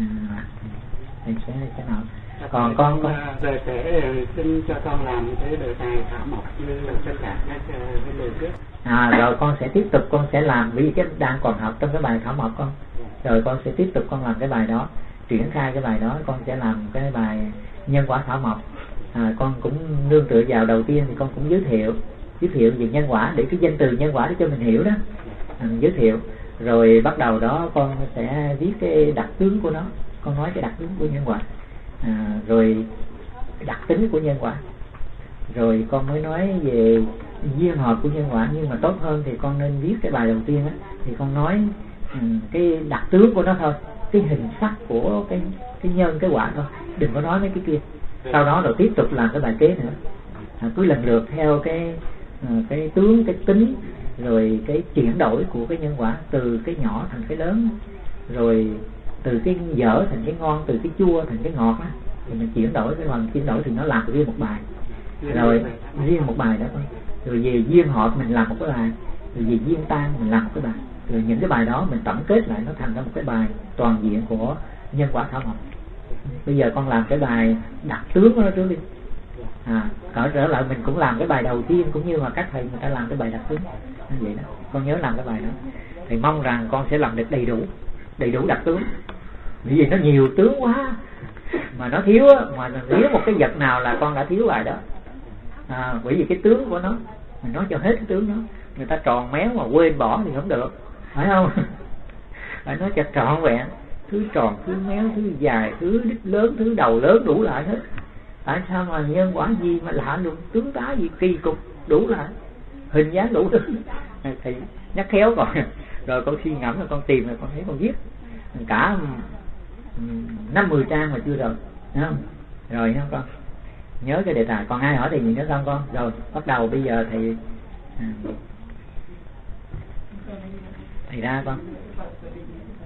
Thầy sẽ nào. Còn con thầy sẽ xin cho con làm cái đề tài thảo mộc như là tất cả các cái lời trước. Rồi con sẽ tiếp tục con sẽ làm, vì cái đang còn học trong cái bài thảo mộc con, rồi con sẽ tiếp tục con làm cái bài đó, triển khai cái bài đó, con sẽ làm cái bài nhân quả thảo mộc. Con cũng nương tựa vào đầu tiên thì con cũng giới thiệu về nhân quả, để cái danh từ nhân quả để cho mình hiểu đó, giới thiệu rồi bắt đầu đó con sẽ viết cái đặc tướng của nó, con nói cái đặc tướng của nhân quả, rồi đặc tính của nhân quả, rồi con mới nói về duyên hợp của nhân quả. Nhưng mà tốt hơn thì con nên viết cái bài đầu tiên á, thì con nói cái đặc tướng của nó thôi, cái hình sắc của cái nhân cái quả thôi, đừng có nói mấy cái kia. Sau đó rồi tiếp tục làm cái bài kế nữa, cứ lần lượt theo cái tướng, cái tính, rồi cái chuyển đổi của cái nhân quả từ cái nhỏ thành cái lớn, rồi từ cái dở thành cái ngon, từ cái chua thành cái ngọt á, thì mình chuyển đổi, cái phần chuyển đổi thì nó làm riêng một bài, rồi riêng một bài đó thôi. Rồi về duyên hợp mình làm một cái bài, rồi về duyên tan mình làm một cái bài, rồi những cái bài đó mình tổng kết lại nó thành ra một cái bài toàn diện của nhân quả thảo mộc. Bây giờ con làm cái bài đặc tướng của nó trước đi. Trở lại mình cũng làm cái bài đầu tiên cũng như mà các thầy người ta làm cái bài đặc tướng như vậy đó. Con nhớ làm cái bài đó. Thì mong rằng con sẽ làm được đầy đủ đặc tướng. Vì vậy nó nhiều tướng quá mà nó thiếu á, mà thiếu một cái vật nào là con đã thiếu bài đó. Bởi vì cái tướng của nó mình nói cho hết cái tướng đó. Người ta tròn méo mà quên bỏ thì không được, phải không? Phải nói cho trọn vẹn, thứ tròn, thứ méo, thứ dài, thứ đít lớn, thứ đầu lớn, đủ lại hết. Tại sao mà nhân quả gì mà lạ lùng, tướng tá gì kỳ cục, đủ lại, hình dáng đủ thứ. Thì nhắc khéo rồi con suy ngẫm rồi con tìm rồi con thấy con viết cả 50 trang mà chưa rồi, thấy không? Rồi nha con, nhớ cái đề tài. Còn ai hỏi thì gì nữa không con? Rồi bắt đầu bây giờ thầy ra con.